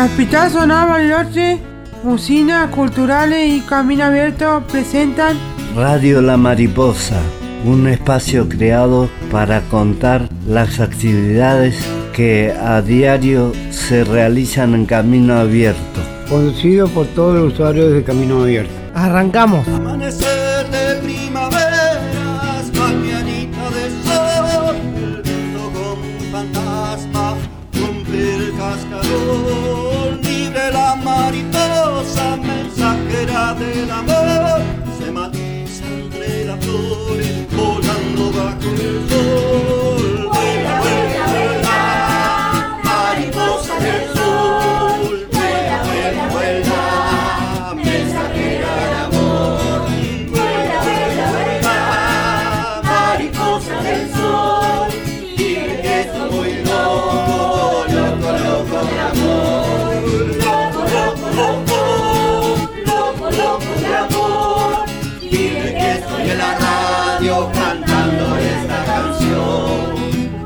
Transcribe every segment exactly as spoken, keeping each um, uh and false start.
Hospital Zonal Bariloche, Usinas Culturales y Camino Abierto presentan Radio La Mariposa, un espacio creado para contar las actividades que a diario se realizan en Camino Abierto. Conducido por todos los usuarios de Camino Abierto. ¡Arrancamos! Amanecer de primaveras, mañanita de sol, el viento con fantasma rompe el cascarón, libre la mariposa, mensajera del amor, se matiza entre las flores, volando bajo el sol. Vuela, vuela, vuela, mariposa del sol, vuela, vuela, vuela, mensajera del amor, vuela, vuela, vuela, mariposa del sol, dile que estoy loco, loco, loco de amor, loco, loco, loco, loco, loco de amor, dile que estoy en la radio cantando esta canción.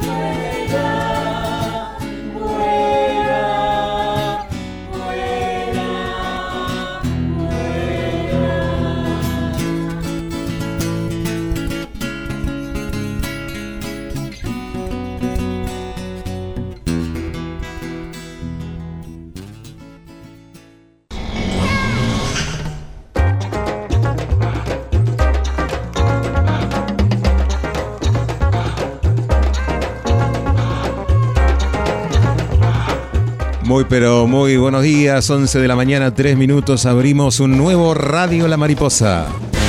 Muy pero muy buenos días, once de la mañana, tres minutos, abrimos un nuevo Radio La Mariposa.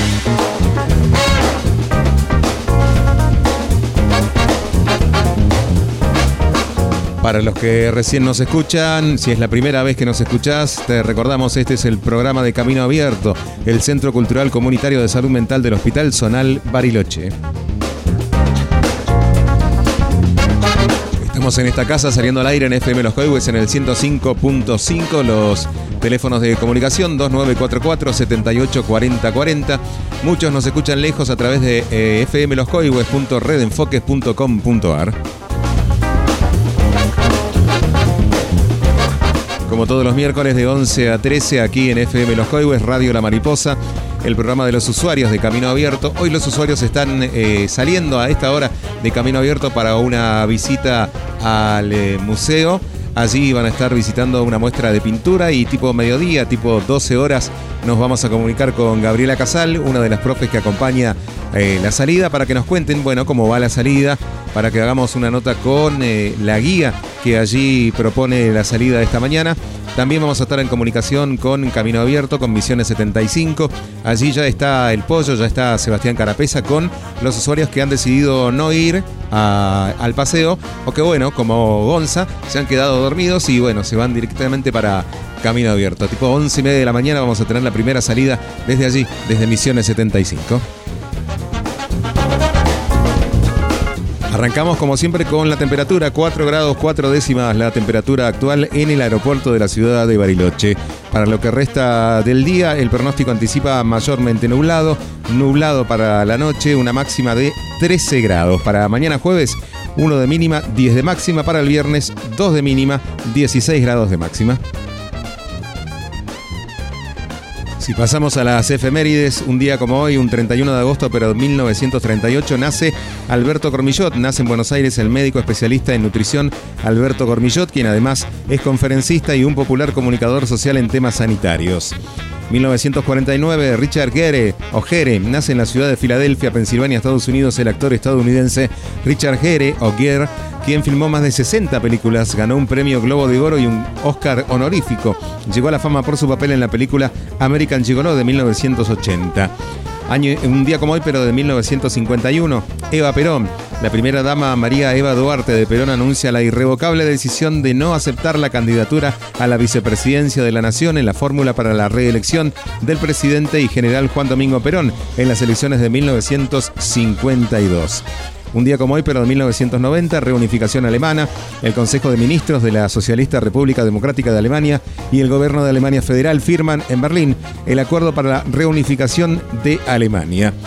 Para los que recién nos escuchan, si es la primera vez que nos escuchás, te recordamos, este es el programa de Camino Abierto, el Centro Cultural Comunitario de Salud Mental del Hospital Zonal Bariloche. Estamos en esta casa saliendo al aire en F M Los Coihues en el ciento cinco punto cinco, los teléfonos de comunicación dos nueve cuatro cuatro, siete ocho cuatro cero cuatro cero. Muchos nos escuchan lejos a través de eh, f m los coihues punto red enfoques punto com punto a r. Como todos los miércoles de once a trece aquí en F M Los Coihues, Radio La Mariposa, el programa de los usuarios de Camino Abierto. Hoy los usuarios están eh, saliendo a esta hora de Camino Abierto para una visita al eh, museo. Allí van a estar visitando una muestra de pintura y tipo mediodía, tipo doce horas, nos vamos a comunicar con Gabriela Casal, una de las profes que acompaña eh, la salida, para que nos cuenten, bueno, cómo va la salida, para que hagamos una nota con eh, la guía que allí propone la salida de esta mañana. También vamos a estar en comunicación con Camino Abierto, con Misiones setenta y cinco. Allí ya está el Pollo, ya está Sebastián Carapesa con los usuarios que han decidido no ir a, al paseo, o que, bueno, como Gonza, se han quedado dormidos y, bueno, se van directamente para Camino Abierto. Tipo once y media de la mañana vamos a tener la primera salida desde allí, desde Misiones setenta y cinco. Arrancamos como siempre con la temperatura, cuatro grados cuatro décimas la temperatura actual en el aeropuerto de la ciudad de Bariloche. Para lo que resta del día, el pronóstico anticipa mayormente nublado, nublado para la noche, una máxima de trece grados. Para mañana jueves, uno de mínima, diez de máxima. Para el viernes, dos de mínima, dieciséis grados de máxima. Si pasamos a las efemérides, un día como hoy, un treinta y uno de agosto, pero de mil novecientos treinta y ocho, nace Alberto Cormillot. Nace en Buenos Aires el médico especialista en nutrición Alberto Cormillot, quien además es conferencista y un popular comunicador social en temas sanitarios. mil novecientos cuarenta y nueve, Richard Gere, o Gere, nace en la ciudad de Filadelfia, Pensilvania, Estados Unidos, el actor estadounidense Richard Gere, o Gere, quien filmó más de sesenta películas, ganó un premio Globo de Oro y un Oscar honorífico. Llegó a la fama por su papel en la película American Gigolo de mil novecientos ochenta. Año, un día como hoy, pero de mil novecientos cincuenta y uno, Eva Perón. La primera dama María Eva Duarte de Perón anuncia la irrevocable decisión de no aceptar la candidatura a la vicepresidencia de la Nación en la fórmula para la reelección del presidente y general Juan Domingo Perón en las elecciones de mil novecientos cincuenta y dos. Un día como hoy, pero de mil novecientos noventa, reunificación alemana. El Consejo de Ministros de la Socialista República Democrática de Alemania y el Gobierno de Alemania Federal firman en Berlín el acuerdo para la reunificación de Alemania.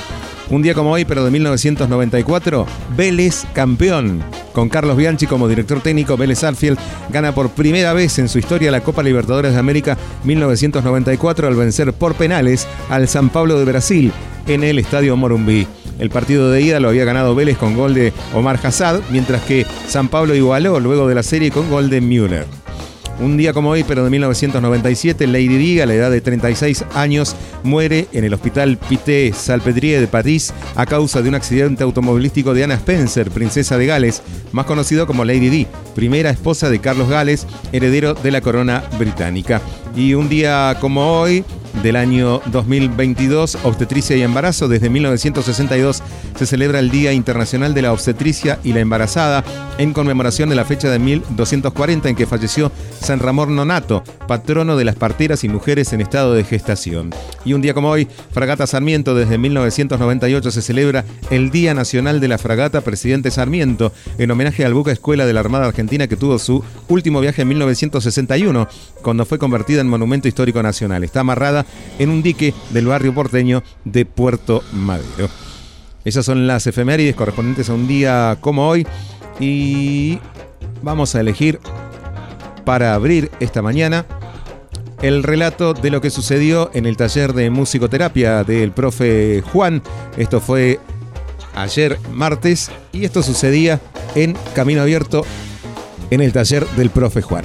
Un día como hoy, pero de mil novecientos noventa y cuatro, Vélez campeón. Con Carlos Bianchi como director técnico, Vélez Sarsfield gana por primera vez en su historia la Copa Libertadores de América mil novecientos noventa y cuatro al vencer por penales al São Paulo de Brasil en el Estadio Morumbi. El partido de ida lo había ganado Vélez con gol de Omar Hassad, mientras que São Paulo igualó luego de la serie con gol de Müller. Un día como hoy, pero de mil novecientos noventa y siete, Lady Di, a la edad de treinta y seis años, muere en el Hospital Pité-Salpêtrière de París a causa de un accidente automovilístico de Anna Spencer, princesa de Gales, más conocido como Lady Di, primera esposa de Carlos Gales, heredero de la corona británica. Y un día como hoy, del año dos mil veintidós, obstetricia y embarazo. Desde mil novecientos sesenta y dos se celebra el Día Internacional de la Obstetricia y la Embarazada en conmemoración de la fecha de mil doscientos cuarenta en que falleció San Ramón Nonato, patrono de las parteras y mujeres en estado de gestación. Y un día como hoy, Fragata Sarmiento. Desde mil novecientos noventa y ocho se celebra el Día Nacional de la Fragata Presidente Sarmiento en homenaje al buque escuela de la Armada Argentina que tuvo su último viaje en mil novecientos sesenta y uno, cuando fue convertida en Monumento Histórico Nacional. Está amarrada en un dique del barrio porteño de Puerto Madero. Esas son las efemérides correspondientes a un día como hoy. Y vamos a elegir para abrir esta mañana el relato de lo que sucedió en el taller de musicoterapia del profe Juan. Esto fue ayer martes y esto sucedía en Camino Abierto en el taller del profe Juan.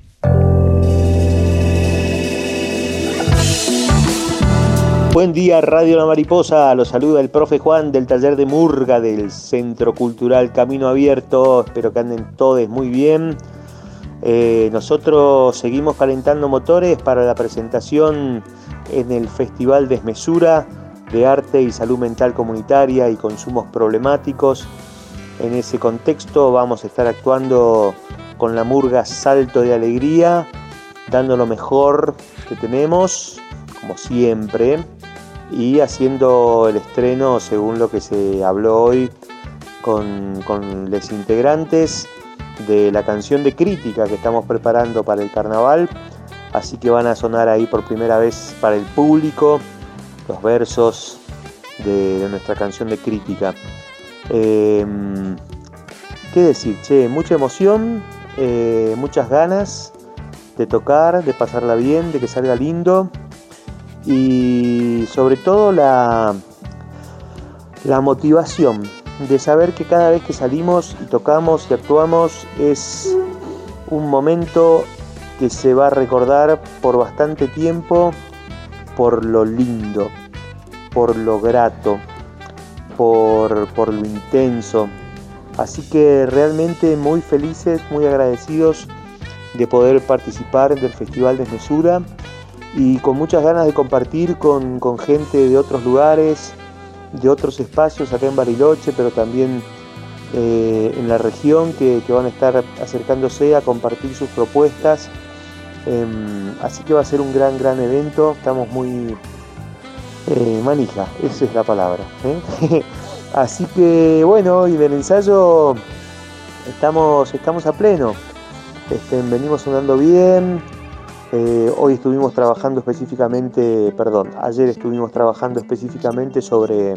Buen día, Radio La Mariposa. Los saluda el profe Juan del taller de Murga del Centro Cultural Camino Abierto. Espero que anden todos muy bien. Eh, nosotros seguimos calentando motores para la presentación en el Festival Desmesura de Arte y Salud Mental Comunitaria y Consumos Problemáticos. En ese contexto vamos a estar actuando con la Murga Salto de Alegría, dando lo mejor que tenemos, como siempre, y haciendo el estreno según lo que se habló hoy con, con los integrantes de la canción de crítica que estamos preparando para el carnaval. Así que van a sonar ahí por primera vez para el público los versos de, de nuestra canción de crítica. Eh, ¿Qué decir? Che, mucha emoción, eh, muchas ganas de tocar, de pasarla bien, de que salga lindo. Y sobre todo la, la motivación de saber que cada vez que salimos y tocamos y actuamos es un momento que se va a recordar por bastante tiempo, por lo lindo, por lo grato, por, por lo intenso. Así que realmente muy felices, muy agradecidos de poder participar del Festival Desmesura y con muchas ganas de compartir con, con gente de otros lugares, de otros espacios acá en Bariloche, pero también eh, en la región que, que van a estar acercándose a compartir sus propuestas. Eh, así que va a ser un gran, gran evento. Estamos muy eh, manija, esa es la palabra, ¿eh? Así que bueno, y del ensayo estamos, estamos a pleno. Este, venimos sonando bien. Eh, hoy estuvimos trabajando específicamente, perdón, ayer estuvimos trabajando específicamente sobre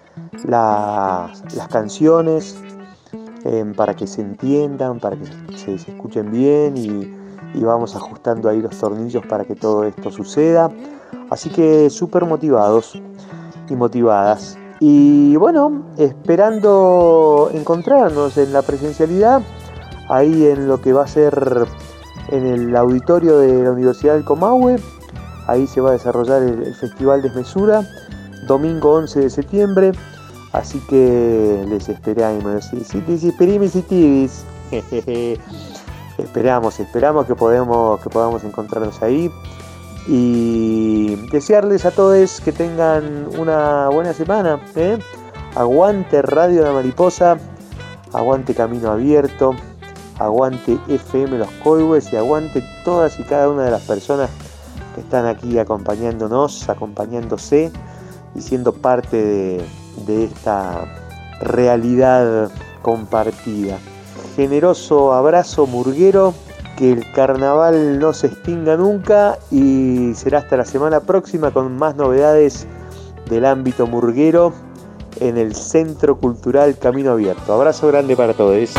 la, las canciones eh, para que se entiendan, para que se, se escuchen bien y, y vamos ajustando ahí los tornillos para que todo esto suceda. Así que súper motivados y motivadas. Y bueno, esperando encontrarnos en la presencialidad, ahí en lo que va a ser en el auditorio de la Universidad del Comahue. Ahí se va a desarrollar el, el Festival Desmesura, domingo once de septiembre. Así que les esperamos, si, si, si, esperemos, si, esperamos, esperamos que podemos, que podamos encontrarnos ahí. Y desearles a todos que tengan una buena semana, ¿eh? Aguante Radio La Mariposa, aguante Camino Abierto, aguante F M Los Coihues y aguante todas y cada una de las personas que están aquí acompañándonos, acompañándose y siendo parte de, de esta realidad compartida. Generoso abrazo murguero, que el carnaval no se extinga nunca y será hasta la semana próxima con más novedades del ámbito murguero en el Centro Cultural Camino Abierto. Abrazo grande para todos.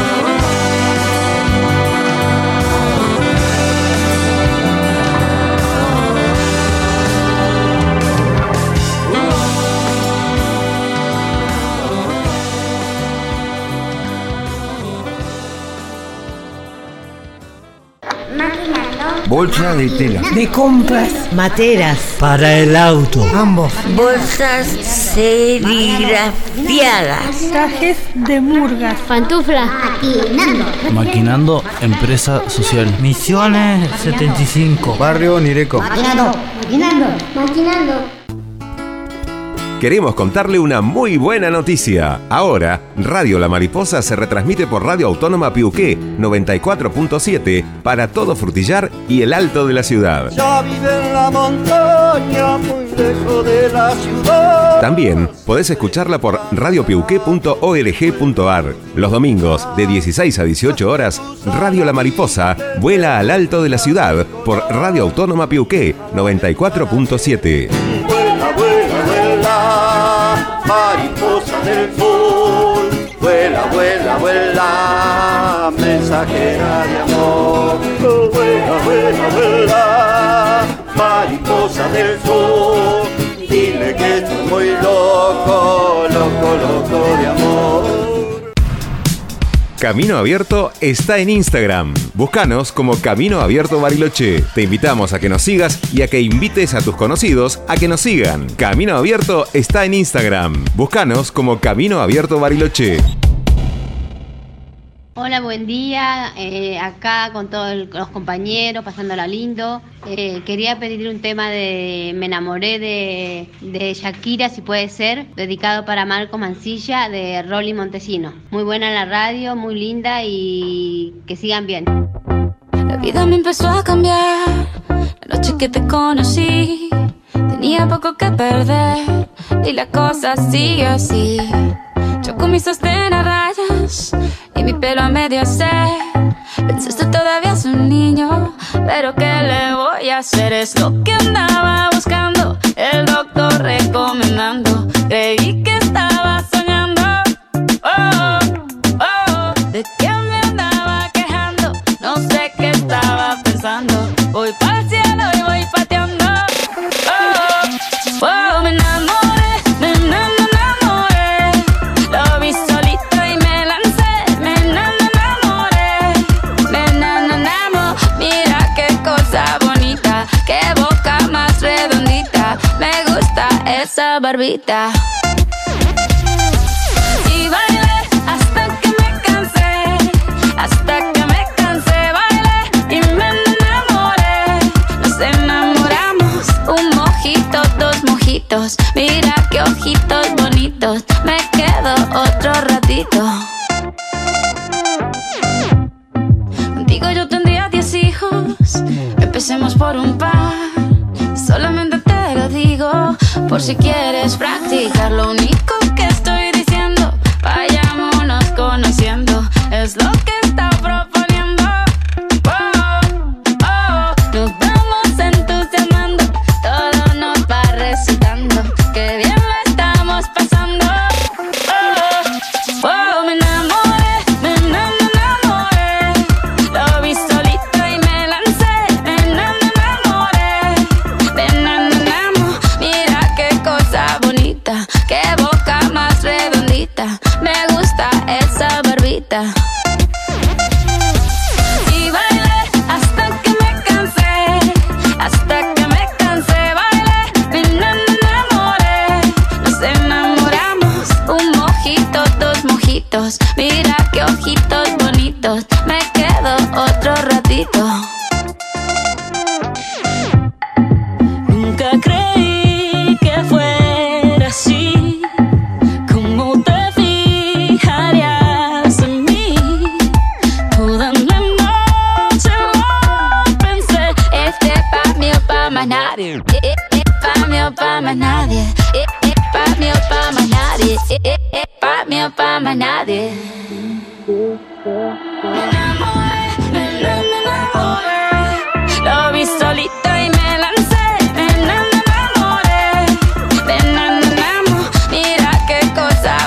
Bolsa de tela. De compras. Materas. Para el auto. Ambos. Bolsas serigrafiadas. Trajes de murgas. Pantuflas. Maquinando. Maquinando, empresa social. Misiones setenta y cinco. Barrio Nireco. Maquinando. Maquinando. Maquinando. Queremos contarle una muy buena noticia. Ahora, Radio La Mariposa se retransmite por Radio Autónoma Piuqué noventa y cuatro punto siete para todo Frutillar y el Alto de la ciudad. Ya vive en la montaña, muy lejos de la ciudad. También podés escucharla por radio piuqué punto org punto ar. Los domingos, de dieciséis a dieciocho horas, Radio La Mariposa vuela al Alto de la ciudad por Radio Autónoma Piuqué noventa y cuatro punto siete. Vuela, vuela, vuela, mariposa del sol. Vuela, vuela, vuela, mensajera de amor. Oh, vuela, vuela, vuela, mariposa del sol. Dile que estoy muy loco, loco, loco de amor. Camino Abierto está en Instagram. Búscanos como Camino Abierto Bariloche. Te invitamos a que nos sigas y a que invites a tus conocidos a que nos sigan. Camino Abierto está en Instagram. Búscanos como Camino Abierto Bariloche. Hola, buen día. Eh, acá con todos los compañeros, pasándola lindo. Eh, quería pedirle un tema de Me enamoré de, de Shakira, si puede ser, dedicado para Marco Mancilla, de Rolly Montesino. Muy buena la radio, muy linda y que sigan bien. La vida me empezó a cambiar la noche que te conocí. Tenía poco que perder y la cosa sigue así. Yo con mi sostén a rayas y mi pelo a medio hacer. Pensaste todavía es un niño, pero ¿qué le voy a hacer? Es lo que andaba buscando, el doctor recomendando. Creí que estaba soñando. Oh, oh, ¿de qué me andaba quejando? No sé qué estaba pensando. Voy para el cielo y voy pateando. Oh, oh, me enamoré, me enamoré. Esa barbita. Y bailé hasta que me cansé, hasta que me cansé, bailé y me enamoré. Nos enamoramos, un mojito, dos mojitos. Mira qué ojitos bonitos, me quedo otro ratito. Contigo yo tendría diez hijos, empecemos por un par. Solamente te lo digo por si quieres practicar. Lo único que estoy diciendo, vayámonos conociendo, es lo que está proponiendo. Oh, oh, nos vamos entusiasmando, todo nos va recitando, que bien lo estamos pasando. Oh, oh, me enamoré, me enamoré, lo vi solito y me lancé, me enamoré. Mira qué cosa bonita, qué boca más redondita, me gusta esa barbita. Y bailé hasta que me cansé, hasta que me cansé, bailé, me enamoré. Nos enamoramos, un mojito, dos mojitos, mira qué ojitos bonitos, me quedo otro ratito. Nunca creí que fuera así, cómo te fijarías en mí. Toda la noche lo pensé, este pa' mí o pa' más nadie, pa' mí o pa' más nadie, pa' mí o pa' más nadie, pa' mí o pa' más nadie. Me enamoré, me enamoré, lo vi solito y me lancé. Me enamoré, me enamoramos, mira qué cosa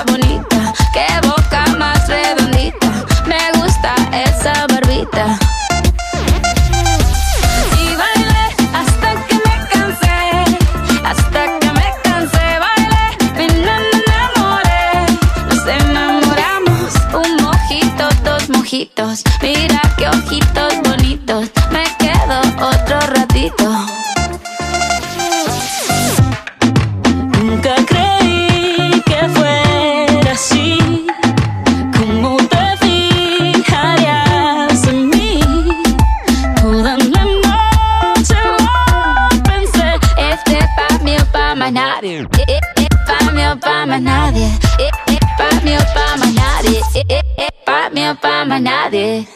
ojitos, mira qué ojitos bonitos, me quedo otro ratito. Nunca creí que fuera así, cómo te fijarías en mí. Toda la noche lo pensé, este pa' mí o pa' más nadie, pa' mí o pa' más nadie, pa' mí o pa' más nadie, pa' mí o pa' más nadie.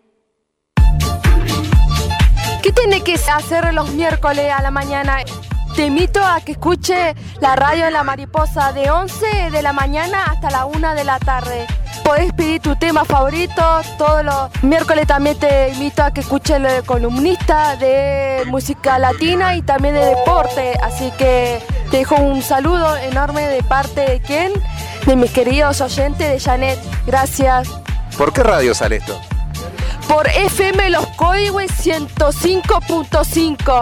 ¿Qué tiene que hacer los miércoles a la mañana? Te invito a que escuche la radio de La Mariposa de once de la mañana hasta la una de la tarde. Podés pedir tu tema favorito. Todos los miércoles también te invito a que escuche el columnista de música latina y también de deporte. Así que te dejo un saludo enorme de parte de quién, de mis queridos oyentes de Janet. Gracias. ¿Por qué radio sale esto? Por F M Los Códigos ciento cinco punto cinco.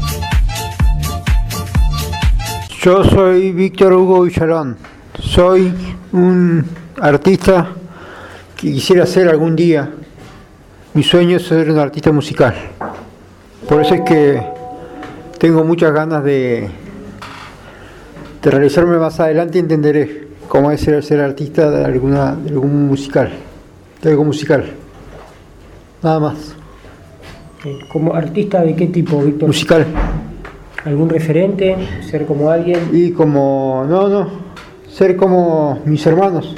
Yo soy Víctor Hugo Villarón. Soy un artista que quisiera ser algún día. Mi sueño es ser un artista musical. Por eso es que tengo muchas ganas de, de realizarme más adelante y entenderé cómo es ser, ser artista de, alguna, de algún musical, de algo musical. Nada más. ¿Como artista de qué tipo, Víctor? Musical. ¿Algún referente? ¿Ser como alguien? Y como... No, no. Ser como mis hermanos.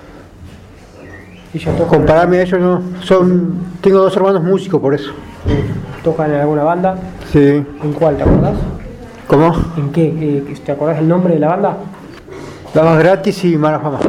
Compararme a ellos, no. Son... Tengo dos hermanos músicos, por eso. ¿Tocan en alguna banda? Sí. ¿En cuál, te acordás? ¿Cómo? ¿En qué? ¿Te acordás el nombre de la banda? Damas Gratis y Mala Fama.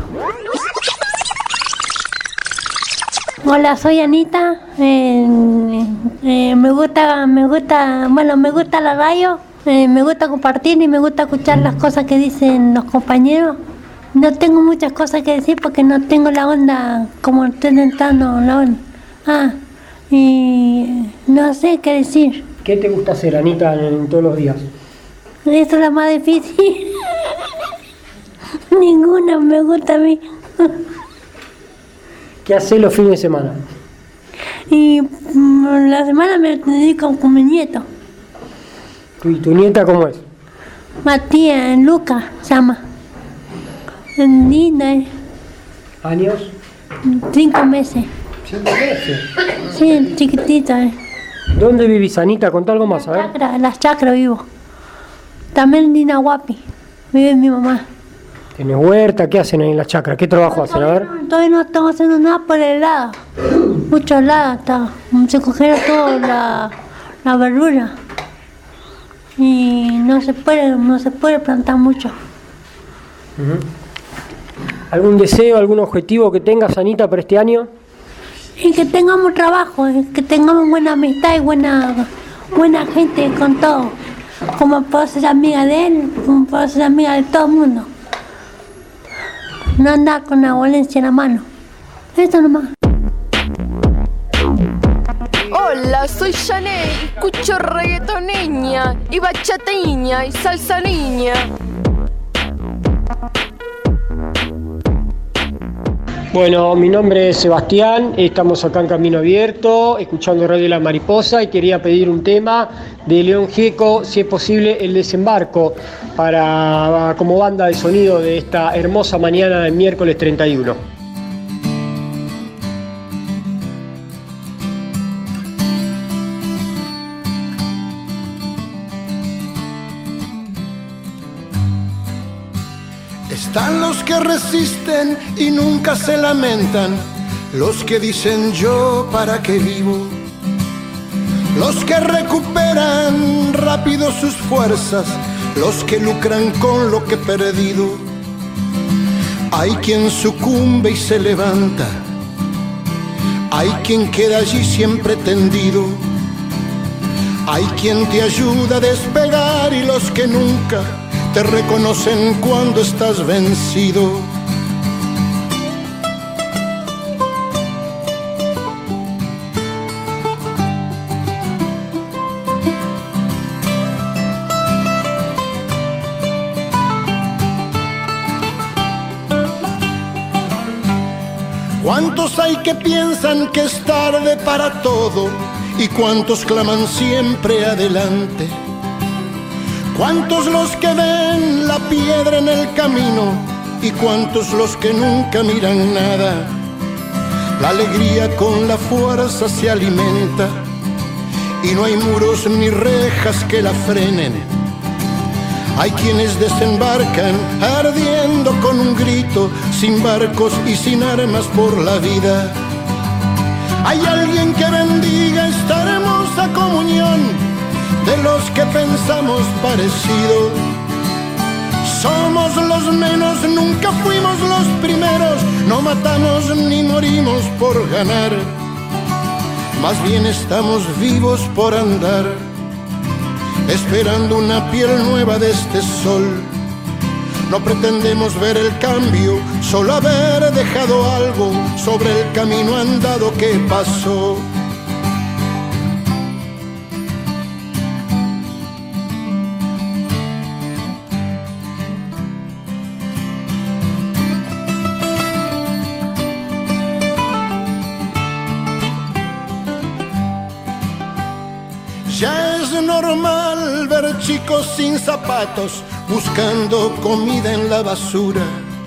Hola, soy Anita. Eh, eh, me gusta, me gusta, bueno, me gusta la radio. Eh, me gusta compartir y me gusta escuchar las cosas que dicen los compañeros. No tengo muchas cosas que decir porque no tengo la onda como estoy intentando la onda. Ah, y no sé qué decir. ¿Qué te gusta hacer, Anita, en, en todos los días? Eso es lo más difícil. Ninguna me gusta a mí. ¿Qué haces los fines de semana? Y mm, la semana me dedico con mi nieto. ¿Y tu nieta cómo es? Matías, Luca, se llama. Linda, eh. ¿Años? Cinco meses. ¿Cinco meses? Sí, chiquitita, eh. ¿Dónde vivís, Anita? Contá algo más, a ver. Chacra, en las chacras vivo. También en Dinahuapi vive mi mamá. ¿Tenés huerta? ¿Qué hacen ahí en la chacra? ¿Qué trabajo no, hacen? A ver. No, todavía no estamos haciendo nada por el helado. Mucho helado está. Se cogieron toda la, la verdura. Y no se puede, no se puede plantar mucho. Uh-huh. ¿Algún deseo, algún objetivo que tengas, Anita, para este año? Y que tengamos trabajo, que tengamos buena amistad y buena, buena gente con todo. Como puedo ser amiga de él, como puedo ser amiga de todo el mundo. No andar con la violencia en la mano. Eso nomás. Hola, soy Janet, escucho reggaeton niña, y bachata niña, y salsa niña. Bueno, mi nombre es Sebastián, estamos acá en Camino Abierto, escuchando Radio La Mariposa y quería pedir un tema de León Gieco, si es posible, El Desembarco, para como banda de sonido de esta hermosa mañana del miércoles treinta y uno. Están los que resisten y nunca se lamentan, los que dicen yo para qué vivo, los que recuperan rápido sus fuerzas, los que lucran con lo que he perdido. Hay quien sucumbe y se levanta, hay quien queda allí siempre tendido, hay quien te ayuda a despegar y los que nunca te reconocen cuando estás vencido. ¿Cuántos hay que piensan que es tarde para todo? ¿Y cuántos claman siempre adelante? ¿Cuántos los que ven la piedra en el camino? ¿Y cuántos los que nunca miran nada? La alegría con la fuerza se alimenta y no hay muros ni rejas que la frenen. Hay quienes desembarcan ardiendo con un grito, sin barcos y sin armas por la vida. Hay alguien que bendiga esta hermosa comunión de los que pensamos parecido. Somos los menos, nunca fuimos los primeros, no matamos ni morimos por ganar, más bien estamos vivos por andar, esperando una piel nueva de este sol. No pretendemos ver el cambio, solo haber dejado algo sobre el camino andado que pasó. Ya es normal ver chicos sin zapatos buscando comida en la basura.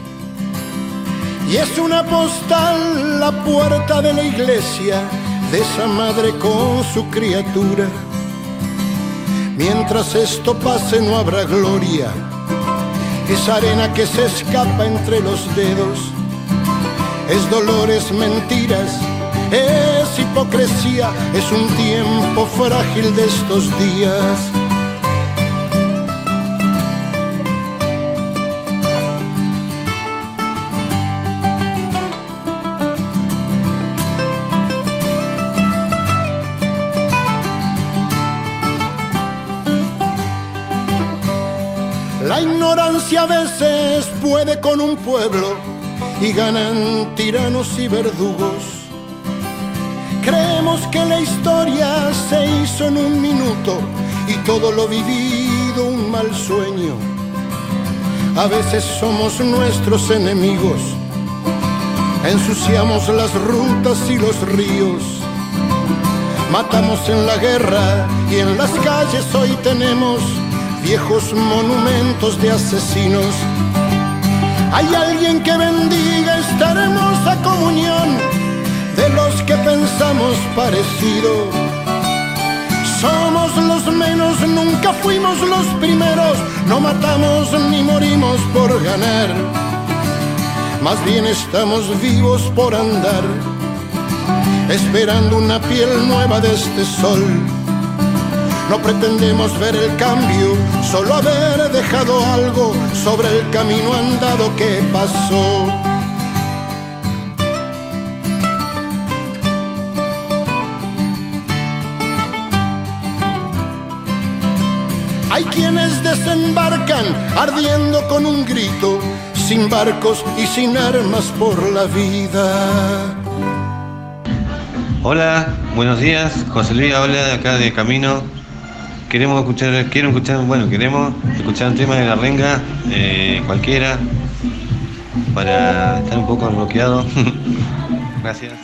Y es una postal la puerta de la iglesia de esa madre con su criatura. Mientras esto pase no habrá gloria, es arena que se escapa entre los dedos, es dolor, es mentiras, es hipocresía, es un tiempo frágil de estos días. La ignorancia a veces puede con un pueblo y ganan tiranos y verdugos. Creemos que la historia se hizo en un minuto y todo lo vivido un mal sueño. A veces somos nuestros enemigos, ensuciamos las rutas y los ríos, matamos en la guerra y en las calles hoy tenemos viejos monumentos de asesinos. Hay alguien que bendiga esta hermosa comunión de los que pensamos parecido. Somos los menos, nunca fuimos los primeros, no matamos ni morimos por ganar, más bien estamos vivos por andar, esperando una piel nueva de este sol. No pretendemos ver el cambio, solo haber dejado algo sobre el camino andado que pasó. Hay quienes desembarcan ardiendo con un grito, sin barcos y sin armas por la vida. Hola, buenos días, José Luis habla de acá de Camino. Queremos escuchar, quiero escuchar, bueno, queremos escuchar un tema de La Renga, eh, cualquiera, para estar un poco bloqueado. Gracias.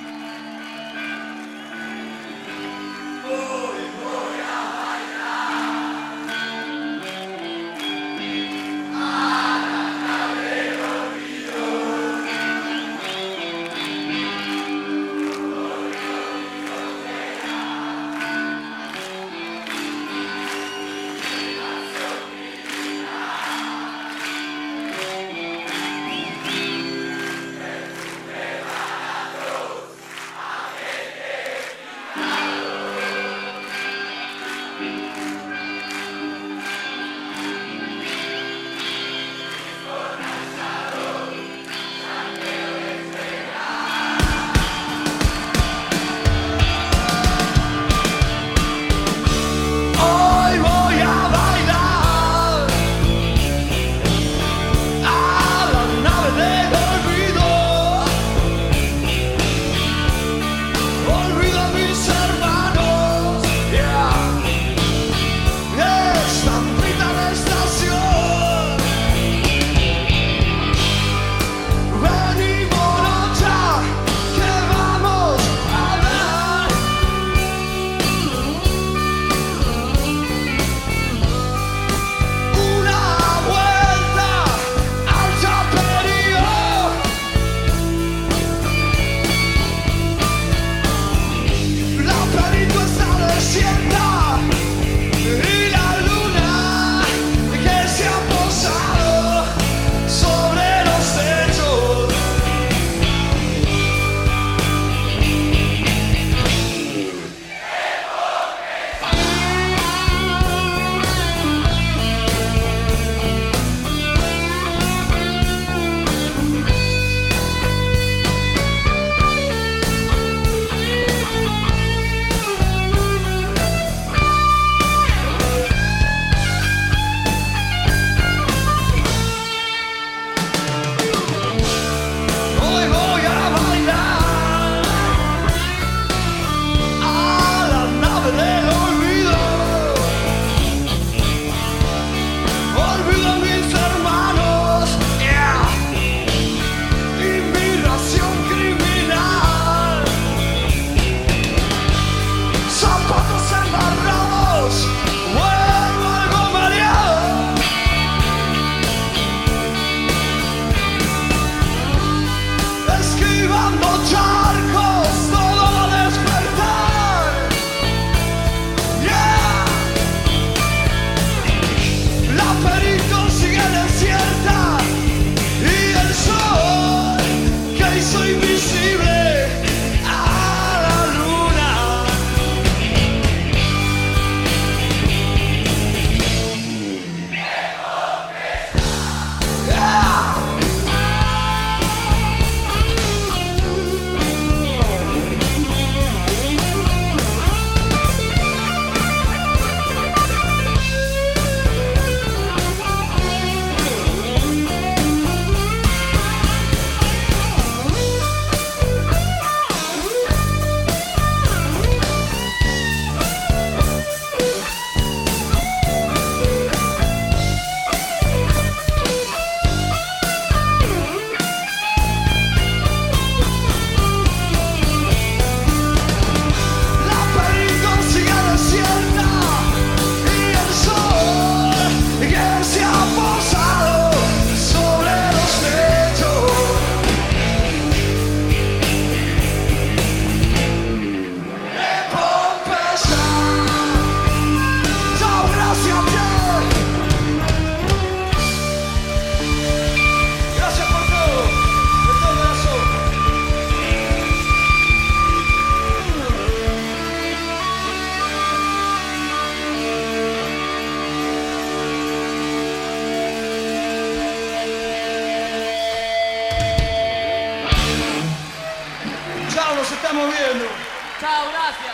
estamos viendo. Chao, gracias.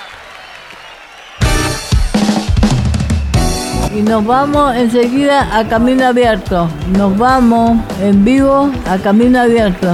Y nos vamos enseguida a Camino Abierto. Nos vamos en vivo a Camino Abierto.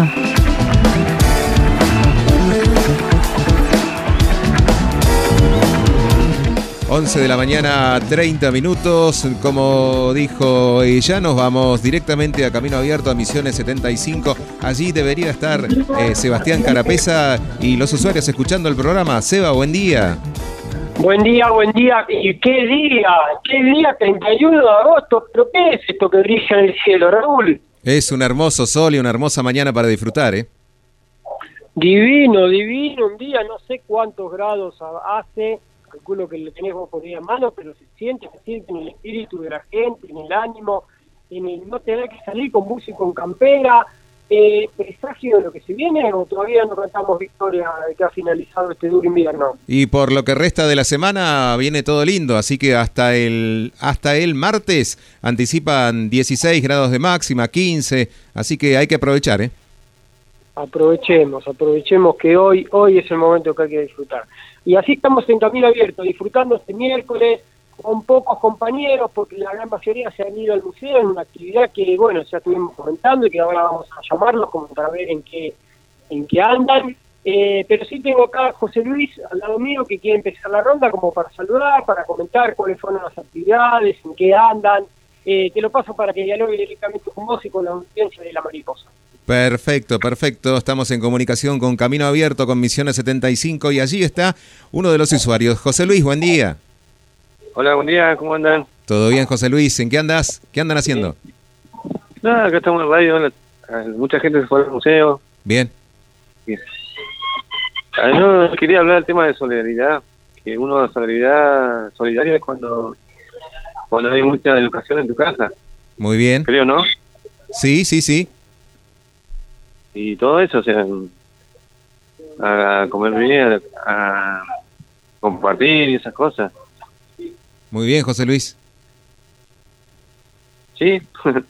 once de la mañana, treinta minutos. Como dijo ella, nos vamos directamente a Camino Abierto, a Misiones setenta y cinco. Allí debería estar eh, Sebastián Carapesa y los usuarios escuchando el programa. Seba, buen día. Buen día, buen día. ¿Y qué día? ¿Qué día? treinta y uno de agosto. ¿Pero qué es esto que brilla en el cielo, Raúl? Es un hermoso sol y una hermosa mañana para disfrutar, ¿eh? Divino, divino. Un día, no sé cuántos grados hace. Calculo que lo tenés vos por ahí a mano, pero se siente, se siente en el espíritu de la gente, en el ánimo, en el no tener que salir con bus y con campera. Eh, ¿Presagio de lo que se viene o todavía no cantamos victoria de que ha finalizado este duro invierno? Y por lo que resta de la semana viene todo lindo, así que hasta el hasta el martes anticipan dieciséis grados de máxima, quince, así que hay que aprovechar, ¿eh? Aprovechemos, aprovechemos que hoy hoy es el momento que hay que disfrutar. Y así estamos en Camino Abierto, disfrutando este miércoles con pocos compañeros, porque la gran mayoría se han ido al museo en una actividad que, bueno, ya estuvimos comentando y que ahora vamos a llamarlos como para ver en qué en qué andan. Eh, pero sí tengo acá a José Luis al lado mío que quiere empezar la ronda como para saludar, para comentar cuáles fueron las actividades, en qué andan. Eh, te lo paso para que dialogue directamente con vos y con la audiencia de La Mariposa. Perfecto, perfecto. Estamos en comunicación con Camino Abierto, con Misiones setenta y cinco, y allí está uno de los usuarios. José Luis, buen día. Hola, buen día, ¿cómo andan? ¿Todo bien, José Luis? ¿En qué andas? ¿Qué andan haciendo? Nada, acá estamos en la radio, la, mucha gente se fue al museo. Bien. Bien. Ah, yo quería hablar del tema de solidaridad, que uno de solidaridad solidaria es cuando, cuando hay mucha educación en tu casa. Muy bien. Creo, ¿no? Sí, sí, sí. Y todo eso, o sea, a comer bien, a, a compartir y esas cosas. Muy bien, José Luis. Sí.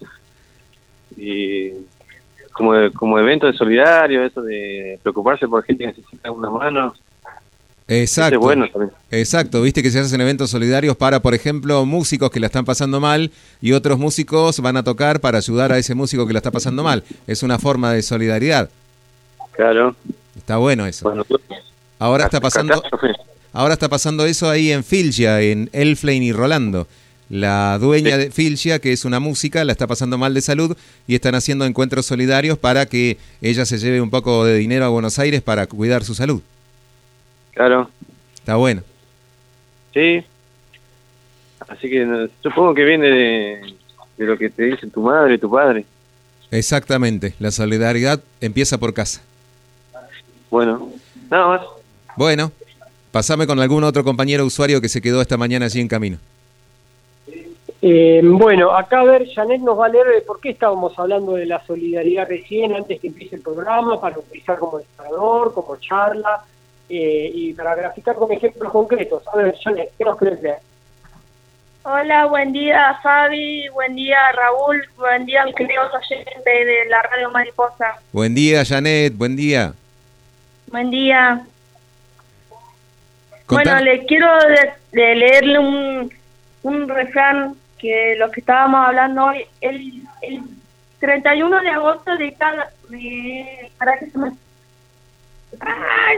Y como como evento de solidario, eso de preocuparse por gente que necesita unas manos. Exacto. Es bueno también. Exacto, viste que se hacen eventos solidarios para, por ejemplo, músicos que la están pasando mal y otros músicos van a tocar para ayudar a ese músico que la está pasando mal. Es una forma de solidaridad. Claro. Está bueno eso. Bueno, ahora está pasando ahora está pasando eso ahí en Filgia, en Elflein y Rolando. La dueña de Filgia, que es una música, la está pasando mal de salud y están haciendo encuentros solidarios para que ella se lleve un poco de dinero a Buenos Aires para cuidar su salud. Claro. Está bueno. Sí. Así que no, supongo que viene de, de lo que te dicen tu madre y tu padre. Exactamente. La solidaridad empieza por casa. Bueno, nada más. Bueno, pasame con algún otro compañero usuario que se quedó esta mañana allí en camino. Eh, bueno, acá a ver, Janet nos va a leer de por qué estábamos hablando de la solidaridad recién, antes que empiece el programa, para utilizar como disparador, como charla. Eh, y para graficar con ejemplos concretos. A ver, Janet, ¿qué nos querés leer? Hola, buen día Fabi, buen día Raúl, buen día mis queridos oyentes de la Radio Mariposa. Buen día, Janet, buen día. Buen día. Contar. Bueno, le quiero de, de leerle un, un refrán que los que estábamos hablando hoy, el, el treinta y uno de agosto de cada... De, para que se me... ¡Ay!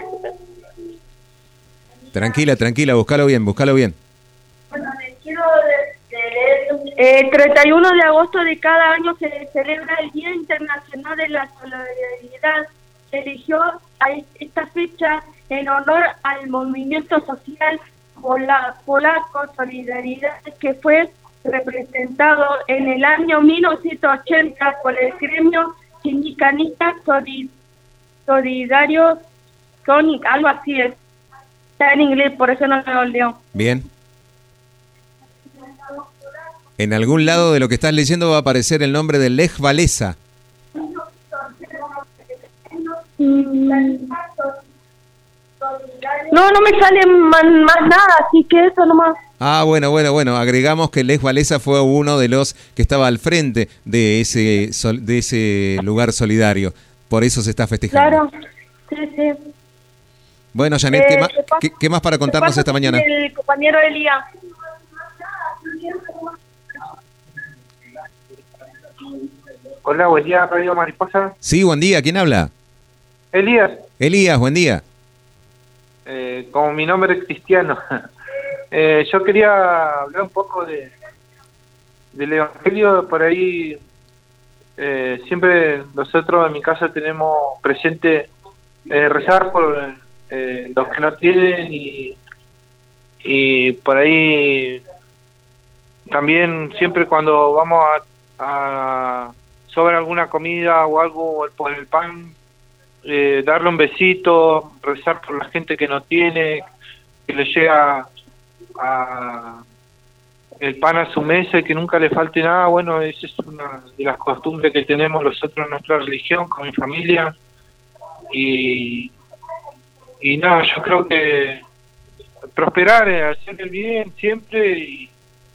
Tranquila, tranquila, búscalo bien, búscalo bien. Bueno, les quiero de, de leer. El treinta y uno de agosto de cada año se celebra el Día Internacional de la Solidaridad. Se eligió a esta fecha en honor al movimiento social pola, polaco Solidaridad, que fue representado en el año mil novecientos ochenta por el gremio sindicalista Solidario Sonic, algo así es. Está en inglés, por eso no me lo leo. Bien. En algún lado de lo que estás leyendo va a aparecer el nombre de Lech Walesa. No, no me sale más, más nada, así que eso nomás. Ah, bueno, bueno, bueno. Agregamos que Lech Walesa fue uno de los que estaba al frente de ese de ese lugar solidario. Por eso se está festejando. Claro, sí, sí. Bueno, Janet, Eh, ¿qué, ma- ¿qué pasa- qué- qué más para contarnos ¿Qué esta pasa mañana? con el compañero Elías? Hola, buen día, Radio Mariposa. Sí, buen día, ¿quién habla? Elías, Elías, buen día. eh, como mi nombre es Cristiano, eh, yo quería hablar un poco de del Evangelio. Por ahí, eh, siempre nosotros en mi casa tenemos presente eh, rezar por eh, los que no tienen y, y por ahí también siempre cuando vamos a, a sobra alguna comida o algo por el pan, eh, darle un besito, rezar por la gente que no tiene, que le llega a el pan a su mesa y que nunca le falte nada. Bueno, esa es una de las costumbres que tenemos nosotros en nuestra religión, con mi familia. Y, y nada, yo creo que prosperar, eh, hacer el bien siempre y,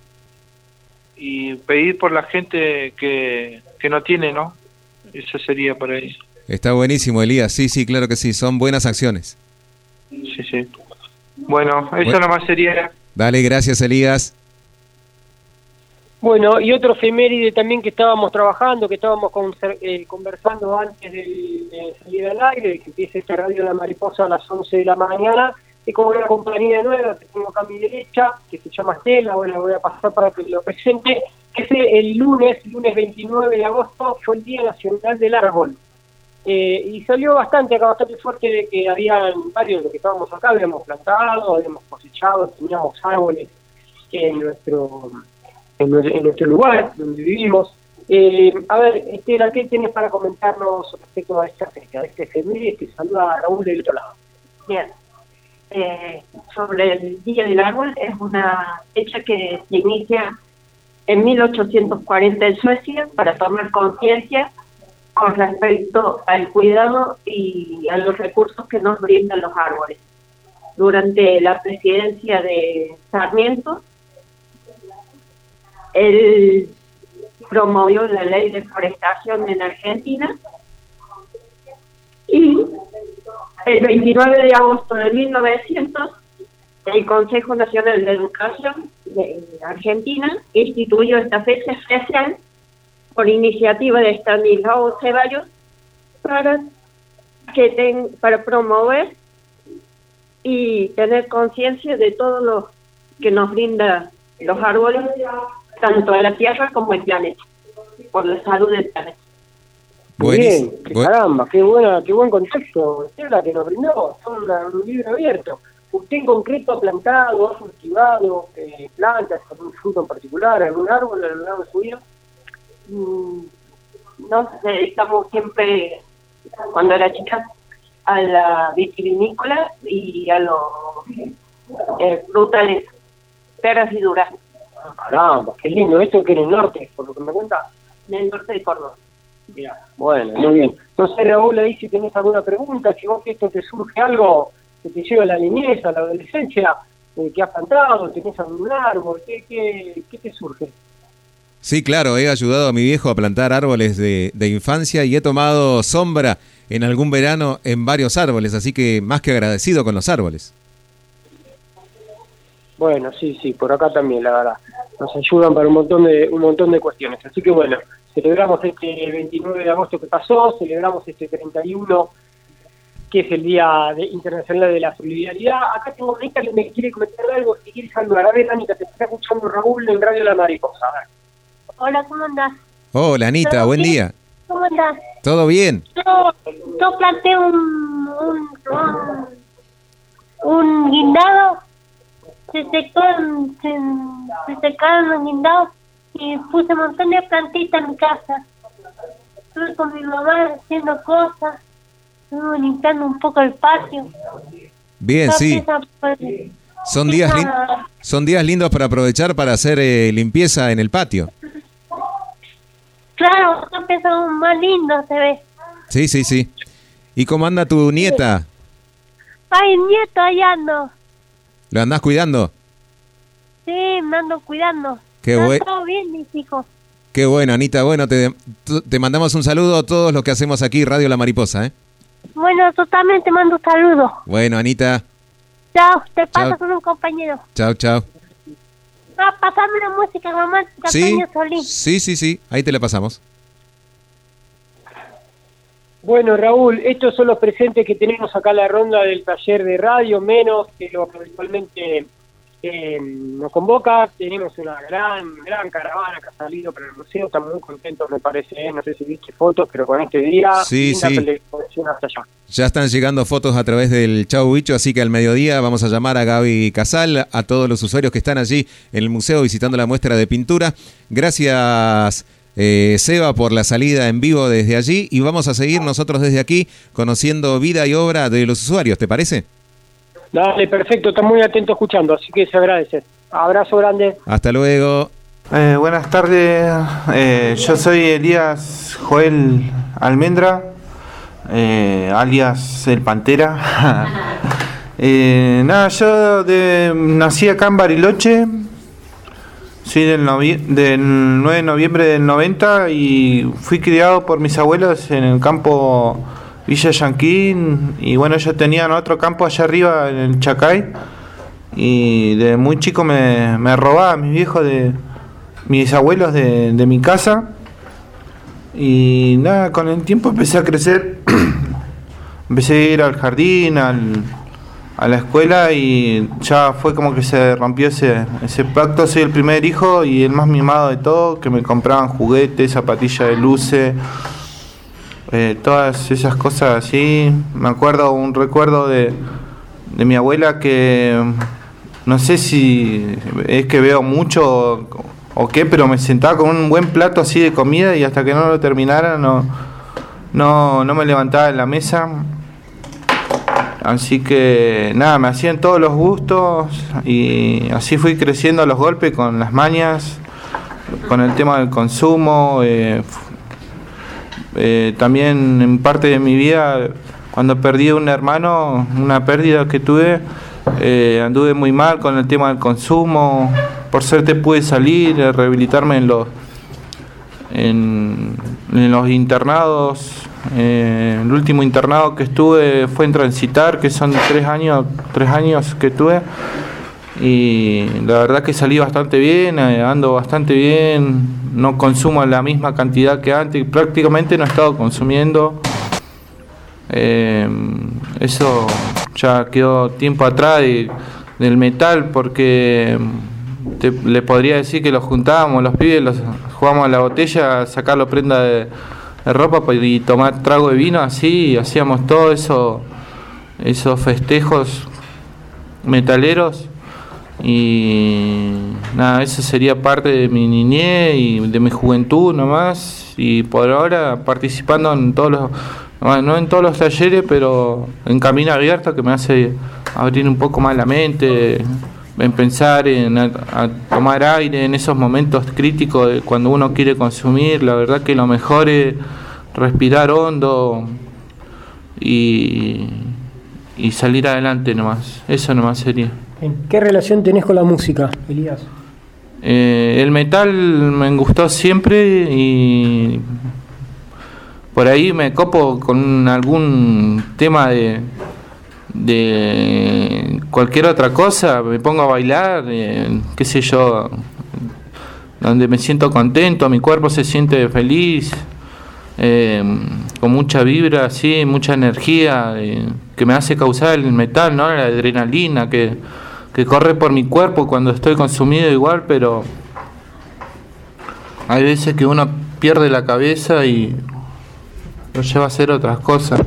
y pedir por la gente que, que no tiene, ¿no? Eso sería para eso. Está buenísimo, Elías. Sí, sí, claro que sí. Son buenas acciones. Sí, sí. Bueno, eso Bueno. nomás sería. Dale, gracias, Elías. Bueno, y otro efeméride también que estábamos trabajando, que estábamos con- eh, conversando antes de, de salir al aire, de que empiece esta Radio La Mariposa a las once de la mañana, y con una compañía nueva que tengo acá a mi derecha, que se llama Estela. Bueno, la voy a pasar para que lo presente, que es el lunes, lunes veintinueve de agosto, fue el Día Nacional del Árbol. Eh, y salió bastante acá, bastante fuerte, de que habían varios de los que estábamos acá, habíamos plantado, habíamos cosechado, teníamos árboles en nuestro en, nue- en nuestro lugar donde vivimos. Eh, a ver, Estela, ¿qué tienes para comentarnos respecto a esta fecha, a este efeméride? Te saluda Raúl del otro lado. Bien. Eh, sobre el Día del Árbol, es una fecha que se inicia en mil ochocientos cuarenta en Suecia para tomar conciencia con respecto al cuidado y a los recursos que nos brindan los árboles. Durante la presidencia de Sarmiento, él promovió la ley de forestación en Argentina y el veintinueve de agosto de mil novecientos, el Consejo Nacional de Educación de Argentina instituyó esta fecha especial por iniciativa de Estanislao Ceballos para que ten, para promover y tener conciencia de todo lo que nos brinda los árboles, tanto a la Tierra como el planeta, por la salud del planeta. Muy bien, qué Buen- caramba, qué buena, qué buen contexto, Estela, que nos brindó, son una- un libro abierto. ¿Usted en concreto ha plantado, ha cultivado eh, plantas, algún fruto en particular, algún árbol a lo largo de su vida? Mm, Nos dedicamos siempre, cuando era chica, a la vitivinícola y a los eh, frutales, peras y duraznos, Caramba, qué lindo, esto que en el norte, por lo que me cuenta. en el norte de Córdoba. Mira, bueno, muy bien. Entonces, Raúl, ahí si tenés alguna pregunta, si vos que esto te surge algo que te lleva a la niñez, a la adolescencia, eh, que has plantado, tenés algún árbol, ¿qué, qué, qué te surge? Sí, claro, he ayudado a mi viejo a plantar árboles de, de infancia y he tomado sombra en algún verano en varios árboles, así que más que agradecido con los árboles. Bueno, sí, sí, por acá también, la verdad. Nos ayudan para un montón de un montón de cuestiones. Así que bueno, celebramos este veintinueve de agosto que pasó, celebramos este treinta y uno, que es el Día de- Internacional de la Solidaridad. Acá tengo a Anita que me quiere comentar algo, si quiere saludar. A ver, Anita, te está escuchando Raúl en Radio La Mariposa. A ver. Hola, ¿cómo andás? Hola, Anita, ¿Todo buen bien? día. ¿Cómo andás? ¿Todo bien? Yo, yo planté un, un, un, un guindado, se secó, en- se, se secaron los guindados y puse un montón de plantitas en mi casa. Estuve con mi mamá haciendo cosas, estuve limpiando un poco el patio. Bien, Toda sí. esa- Son días, lin- esa- son días lindos para aprovechar para hacer eh, limpieza en el patio. Claro, empieza más lindo, se ve. Sí, sí, sí. ¿Y cómo anda tu nieta? Ay, nieto, allá ando. ¿Lo andás cuidando? Sí, me ando cuidando. Qué Está buen- todo bien, mis hijos. Qué bueno, Anita. Bueno, te, te mandamos un saludo a todos los que hacemos aquí Radio La Mariposa, ¿eh? Bueno, tú también te mando un saludo. Bueno, Anita. Chao, te paso Chao. con un compañero. Chao, chao. Ah, pasame la música romántica, Sí, Antonio Solís. sí, sí, sí. Ahí te la pasamos. Bueno, Raúl, estos son los presentes que tenemos acá en la ronda del taller de radio, menos que lo que habitualmente eh, nos convoca. Tenemos una gran, gran caravana que ha salido para el museo. Estamos muy contentos, me parece. ¿eh? No sé si viste fotos, pero con este día, Sí, linda sí. conexión hasta allá. Ya están llegando fotos a través del Chau Bicho, así que al mediodía vamos a llamar a Gaby Casal, a todos los usuarios que están allí en el museo visitando la muestra de pintura. Gracias, eh, Seba, por la salida en vivo desde allí, y vamos a seguir nosotros desde aquí conociendo vida y obra de los usuarios, ¿te parece? Dale, perfecto, están muy atentos escuchando, así que se agradece. Abrazo grande. Hasta luego. Eh, buenas tardes, eh, yo soy Elías Joel Almendra, eh, alias El Pantera. eh, nada, yo de, nací acá en Bariloche, soy del, novie- del nueve de noviembre del noventa y fui criado por mis abuelos en el campo Villa Yanquín, y bueno, ellos tenían otro campo allá arriba en el Chacay, y de muy chico me, me robaban mis viejos de mis abuelos de, de mi casa, y nada, con el tiempo empecé a crecer. Empecé a ir al jardín, al, a la escuela, y ya fue como que se rompió ese, ese pacto. Soy el primer hijo y el más mimado de todo, que me compraban juguetes, zapatillas de luces, eh, todas esas cosas así. Me acuerdo, un recuerdo de, de mi abuela que no sé si es que veo mucho o qué, pero me sentaba con un buen plato así de comida y hasta que no lo terminara no, no, no me levantaba de la mesa. Así que nada, me hacían todos los gustos y así fui creciendo a los golpes con las mañas, con el tema del consumo. Eh, eh, también en parte de mi vida, cuando perdí un hermano, una pérdida que tuve, eh, anduve muy mal con el tema del consumo. Por suerte pude salir, eh, rehabilitarme en los, en, en los internados. Eh, el último internado que estuve fue en Transitar, que son tres años, tres años que tuve, y la verdad que salí bastante bien, eh, ando bastante bien, no consumo la misma cantidad que antes, prácticamente no he estado consumiendo. Eh, eso ya quedó tiempo atrás de, del metal, porque te, le podría decir que los juntábamos, los pibes, los jugábamos a la botella, a sacar la prenda de de ropa y tomar trago de vino, así hacíamos todo eso, esos festejos metaleros, y nada, eso sería parte de mi niñez y de mi juventud nomás, y por ahora participando en todos los, no en todos los talleres, pero en Camino Abierto, que me hace abrir un poco más la mente, en pensar, en a, a tomar aire en esos momentos críticos de cuando uno quiere consumir. La verdad que lo mejor es respirar hondo y, y salir adelante nomás. Eso nomás sería. ¿Qué relación tenés con la música, Elías? Eh, el metal me gustó siempre y por ahí me copo con algún tema de de cualquier otra cosa, me pongo a bailar, eh, qué sé yo, donde me siento contento, mi cuerpo se siente feliz, eh, con mucha vibra, así, mucha energía, eh, que me hace causar el metal, ¿no? La adrenalina que, que corre por mi cuerpo cuando estoy consumido igual, pero hay veces que uno pierde la cabeza y lo lleva a hacer otras cosas.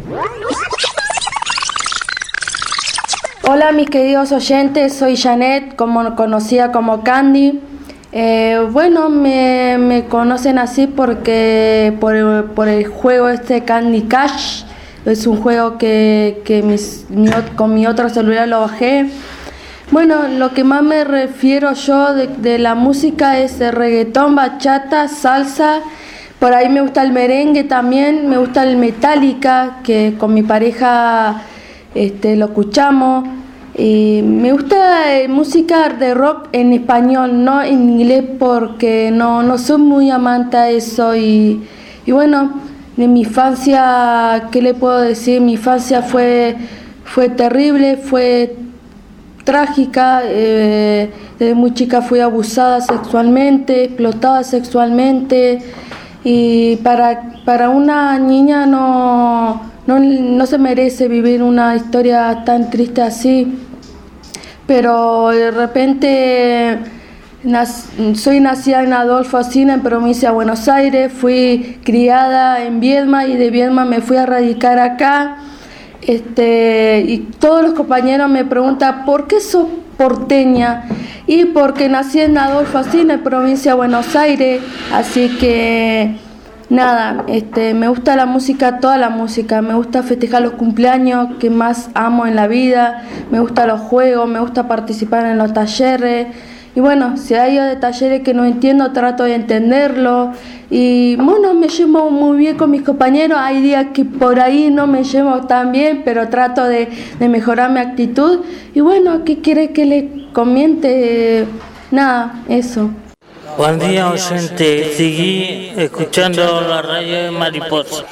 Hola mis queridos oyentes, soy Janet, como conocida como Candy. Eh, bueno, me, me conocen así porque por, por el juego este Candy Crush. Es un juego que, que mis, mi, con mi otro celular lo bajé. Bueno, lo que más me refiero yo de, de la música es el reggaetón, bachata, salsa. Por ahí me gusta el merengue también, me gusta el Metallica, que con mi pareja este, lo escuchamos. Eh, me gusta eh, música de rock en español, no en inglés, porque no, no soy muy amante a eso. Y, y bueno, de mi infancia, ¿qué le puedo decir? Mi infancia fue, fue terrible, fue trágica. Eh, desde muy chica fui abusada sexualmente, explotada sexualmente, y para, para una niña no, no, no se merece vivir una historia tan triste así. Pero de repente nac- soy nacida en Adolfo Asina, en provincia de Buenos Aires, fui criada en Viedma y de Viedma me fui a radicar acá. Este, y todos los compañeros me preguntan, ¿por qué sos porteña? Y porque nací en Adolfo Asina, en provincia de Buenos Aires, así que nada, este, me gusta la música, toda la música, me gusta festejar los cumpleaños que más amo en la vida, me gustan los juegos, me gusta participar en los talleres. Y bueno, si hay de talleres que no entiendo, trato de entenderlo. Y bueno, me llevo muy bien con mis compañeros. Hay días que por ahí no me llevo tan bien, pero trato de, de mejorar mi actitud. Y bueno, ¿qué quiere que le comente? Nada, eso. Buen día, oyente. Seguí escuchando la radio de Mariposa.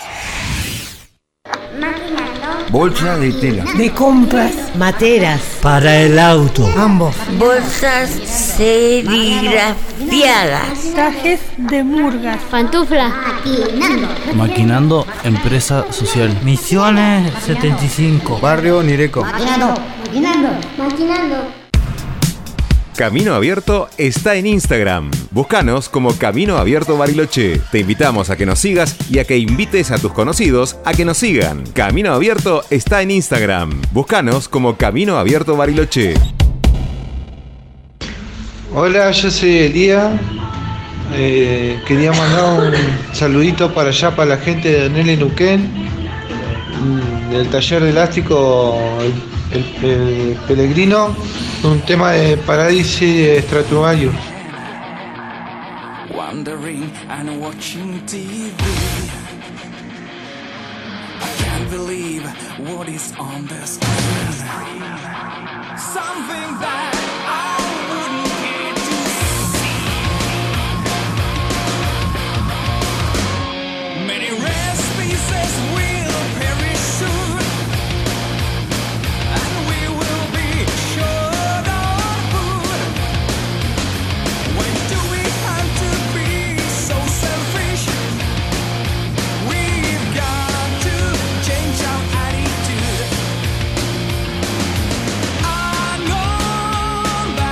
Bolsa de tela. De compras. Materas. Para el auto. Ambos. Bolsas serigrafiadas. Trajes de murgas. Pantuflas. Maquinando. Maquinando Empresa Social. Misiones setenta y cinco. Barrio Nireco. Maquinando. Maquinando. Maquinando. Camino Abierto está en Instagram. Búscanos como Camino Abierto Bariloche. Te invitamos a que nos sigas y a que invites a tus conocidos a que nos sigan. Camino Abierto está en Instagram. Búscanos como Camino Abierto Bariloche. Hola, yo soy Elías. Eh, quería mandar un saludito para allá, para la gente de Anel en Uquén, del taller de elástico el, el, el Pellegrino, un tema de Paradise Stratovarius. Wandering and watching T V, I can't believe what is on the screen. Something that I wouldn't care to see. Many rare species will perish soon, and we will be short of food. When do we have to be so selfish? We've got to change our attitude. I know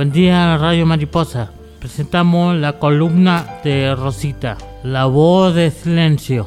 Buen día, Radio Mariposa. Presentamos la columna de Rosita, La Voz de Silencio.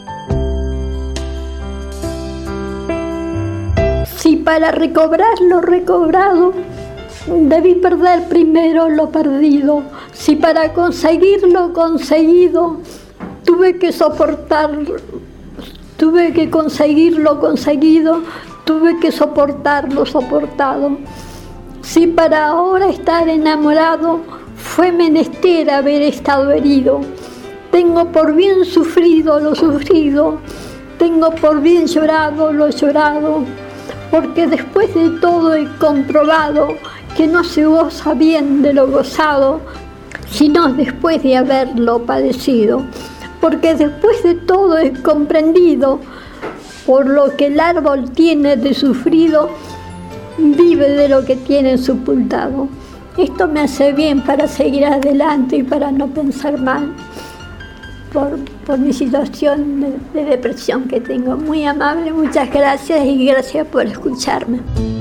Si para recobrar lo recobrado debí perder primero lo perdido, si para conseguir lo conseguido tuve que soportar, tuve que conseguir lo conseguido, tuve que soportar lo soportado. Si para ahora estar enamorado fue menester haber estado herido, tengo por bien sufrido lo sufrido, tengo por bien llorado lo llorado, porque después de todo he comprobado que no se goza bien de lo gozado, sino después de haberlo padecido, porque después de todo he comprendido, por lo que el árbol tiene de sufrido, vive de lo que tiene sepultado. Esto me hace bien para seguir adelante y para no pensar mal por, por mi situación de, de depresión que tengo. Muy amable, muchas gracias y gracias por escucharme.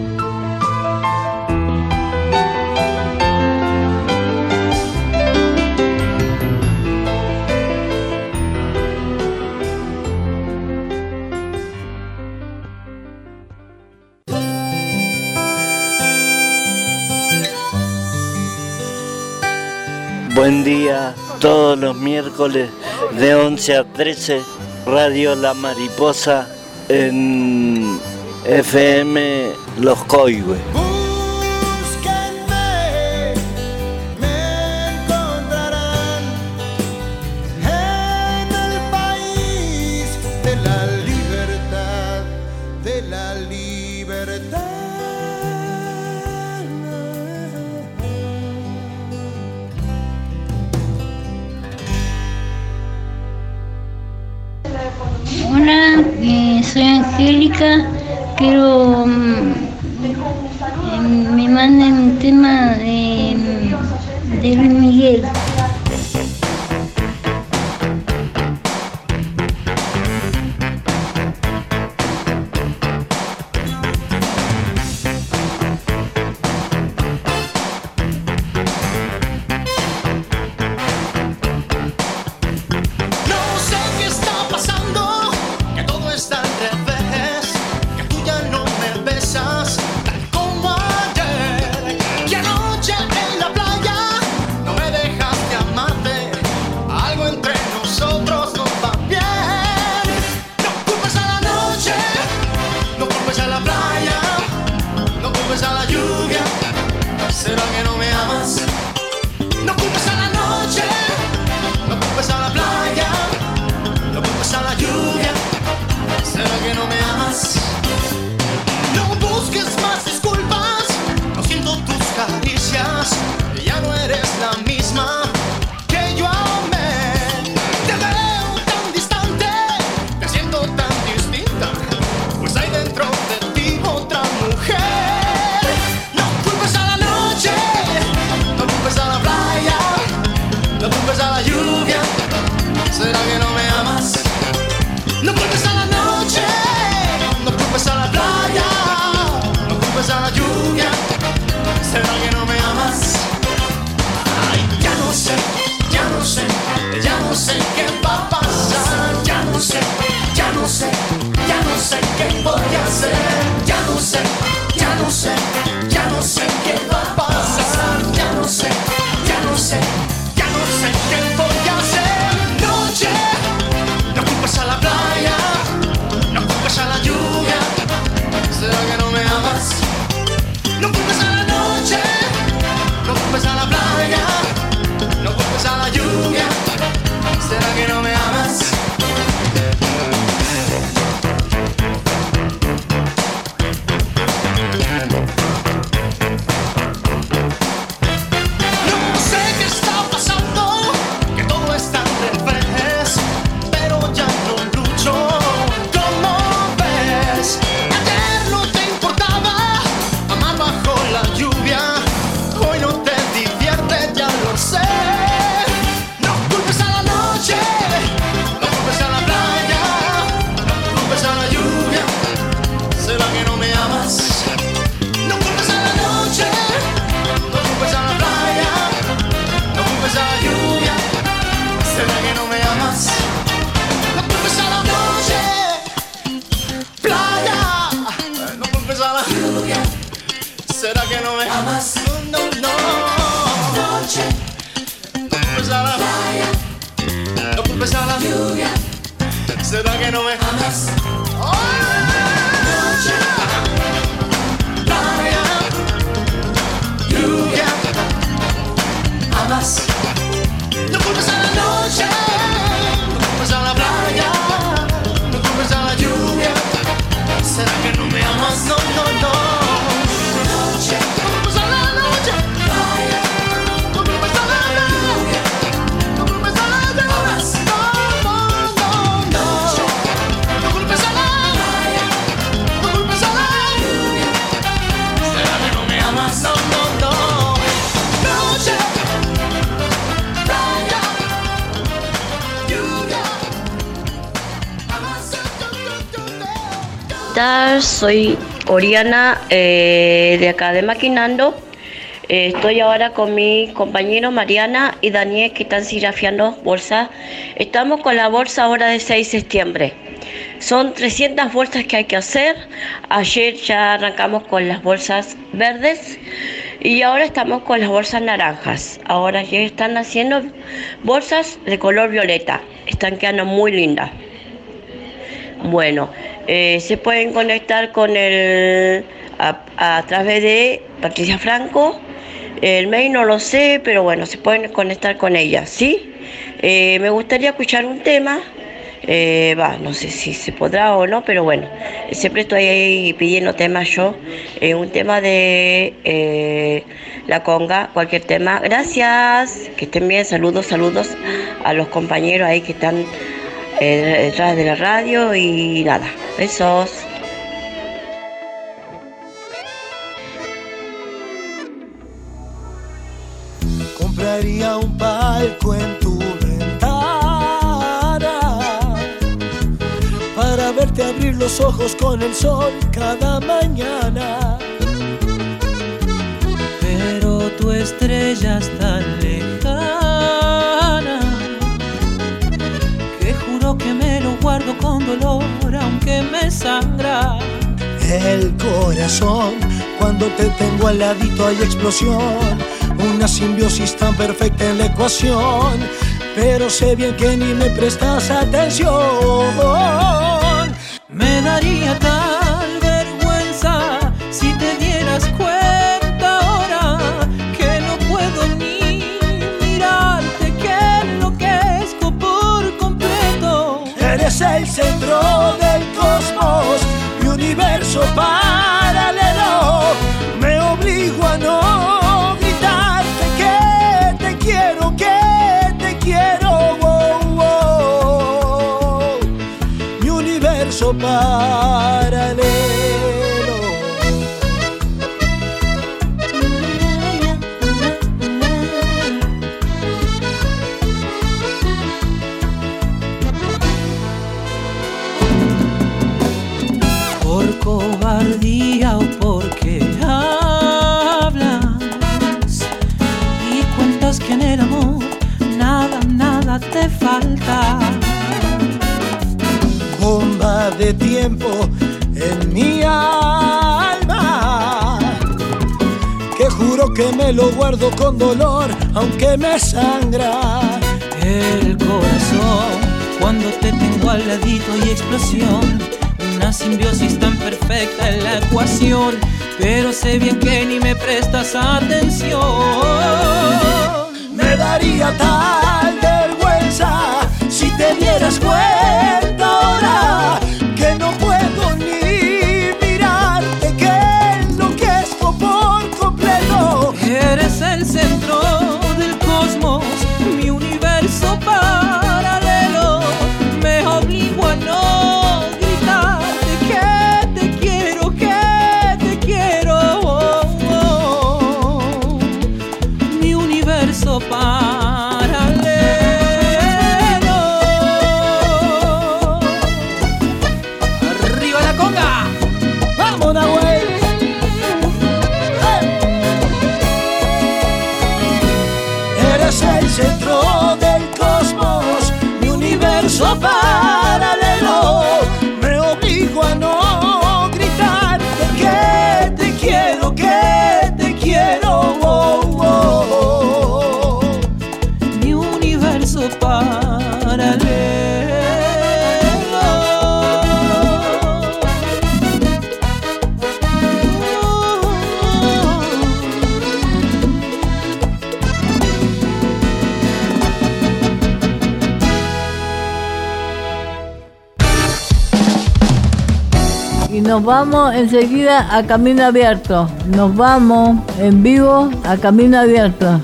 Buen día, todos los miércoles de once a trece, Radio La Mariposa en F M Los Coihues. Hola, eh, soy Angélica. Quiero um, eh, me manden un tema de, de Luis Miguel. ¿Será que no me amas? No culpes a la noche, no culpes a la ¿Será que no me amas? No, no, no. Noche. No culpes a la playa. No culpes a la lluvia. ¿Será que no me amas? Noche. Playa. Lluvia. Amas. No culpes a la noche. No culpes a la playa. No culpes a la lluvia. ¿Será que no me amas? No, no, no. Noche. No culpes a la noche. Playa. No culpes a la lluvia. No culpes a la lluvia. No, no, no, no. No culpes a la playa. No culpes a la lluvia. ¿Será que no me amas? No, no, no. Noche. Playa. Lluvia. Amas. ¿Qué tal? Soy Oriana, eh, de acá de Maquinando. Eh, estoy ahora con mi compañero Mariana y Daniel, que están serigrafiando bolsas. Estamos con la bolsa ahora de seis de septiembre. Son trescientas bolsas que hay que hacer. Ayer ya arrancamos con las bolsas verdes y ahora estamos con las bolsas naranjas. Ahora ya están haciendo bolsas de color violeta. Están quedando muy lindas. Bueno, eh, se pueden conectar con el a, a través de Patricia Franco. El mail no lo sé, pero bueno, se pueden conectar con ella, ¿sí? Eh, me gustaría escuchar un tema. Eh, va, no sé si se podrá o no, pero bueno, siempre estoy ahí pidiendo temas yo. Eh, un tema de eh, la conga, cualquier tema. Gracias, que estén bien. Saludos, saludos a los compañeros ahí que están Eh, detrás de la radio y nada, besos. Compraría un palco en tu ventana para verte abrir los ojos con el sol cada mañana. Pero tu estrella es tan lejana que juro que me lo guardo con dolor, aunque me sangra el corazón. Cuando te tengo al ladito hay explosión, una simbiosis tan perfecta en la ecuación. Pero sé bien que ni me prestas atención. Me daría tal vergüenza si te dieras cuenta ahora que no puedo ni mirarte, que enloquezco por completo. Eres el centro del cosmos, mi universo paralelo. Me obligo a no gritarte que te quiero, que te quiero. Oh, oh. Mi universo paralelo. Por cobardía o porque hablas y cuentas que en el amor nada, nada te falta. Bomba de tiempo en mi alma, que juro que me lo guardo con dolor, aunque me sangra el corazón. Cuando te tengo al ladito y explosión, una simbiosis tan perfecta en la ecuación. Pero sé bien que ni me prestas atención. Me daría tal vergüenza si te dieras cuenta ahora que no puedo ni mirarte, que enloquezco por completo. Eres el centro del cosmos, mi universo paralelo. Me obligo a no gritarte que te quiero, que te quiero. Oh, oh. Mi universo paralelo. Arriba la conga. Vamos, Nahuel. Eres el centro del cosmos, mi universo paralelo. Me obligo a no gritarte que te quiero, que nos vamos enseguida a Camino Abierto. Nos vamos en vivo a Camino Abierto.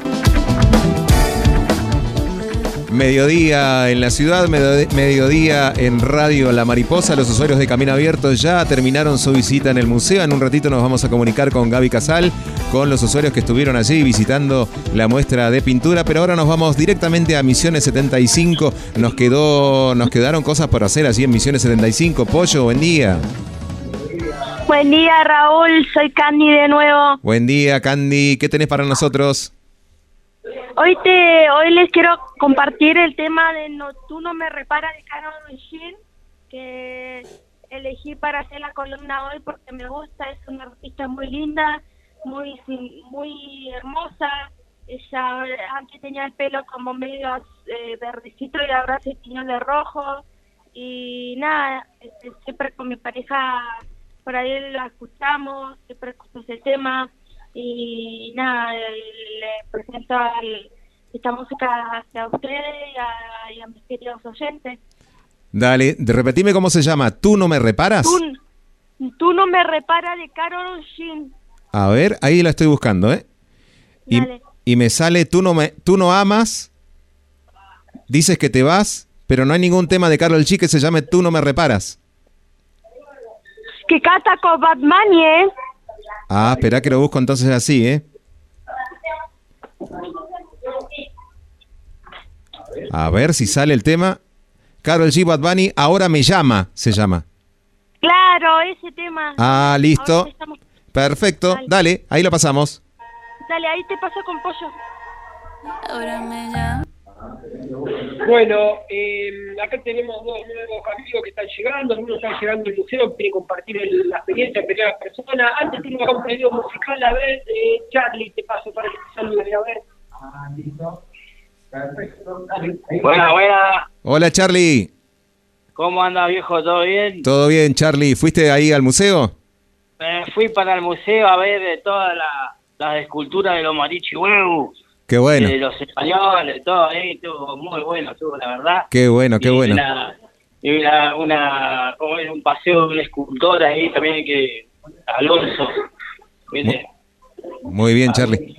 Mediodía en la ciudad, mediodía en Radio La Mariposa. Los usuarios de Camino Abierto ya terminaron su visita en el museo. En un ratito nos vamos a comunicar con Gaby Casal, con los usuarios que estuvieron allí visitando la muestra de pintura. Pero ahora nos vamos directamente a Misiones setenta y cinco. Nos quedó, nos quedaron cosas por hacer allí en Misiones setenta y cinco. Pollo, buen día. Buen día, Raúl. Soy Candy de nuevo. Buen día, Candy. ¿Qué tenés para nosotros? Hoy te, hoy les quiero compartir el tema de No, tú no me reparas de Karol G, que elegí para hacer la columna hoy porque me gusta, es una artista muy linda, muy muy hermosa. Ella antes tenía el pelo como medio eh, verdecito y ahora se tiñó de rojo. Y nada, este, siempre con mi pareja por ahí la escuchamos, siempre escuchamos el tema. Y nada, le presento el, esta música hacia ustedes y a, y a mis queridos oyentes. Dale, repetime cómo se llama. ¿Tú no me reparas? Tú, tú no me reparas de Karol G. A ver, ahí la estoy buscando, ¿eh? Y, y me sale, tú no me, tú no amas, dices que te vas, pero no hay ningún tema de Karol G que se llame Tú no me reparas. Que canta con Bad Bunny, ¿eh? Ah, espera que lo busco entonces así, ¿eh? A ver si sale el tema. Karol G, Bad Bunny, Ahora me llama, se llama. Claro, ese tema. Ah, listo. Estamos... Perfecto. Dale. Dale, ahí lo pasamos. Dale, ahí te paso con Pollo. Ahora me llama. Bueno, eh, acá tenemos dos nuevos amigos que están llegando, algunos están llegando al museo, quieren compartir el, la experiencia en primera persona. Antes tengo acá un pedido musical, a ver, eh, Charlie, te paso para que te salude, a ver. Ah, listo. Perfecto. Buena, buena. Hola, Charlie. ¿Cómo anda, viejo? ¿Todo bien? Todo bien, Charlie. ¿Fuiste ahí al museo? Eh, fui para el museo a ver de todas la, las esculturas de los marichihuehu. Qué bueno. De los españoles, todo ahí, estuvo muy bueno, estuvo, la verdad. Qué bueno, qué y bueno. Una, y una, una, como es, un paseo de un escultor ahí también, que Alonso. ¿Viste? Muy bien, Charlie.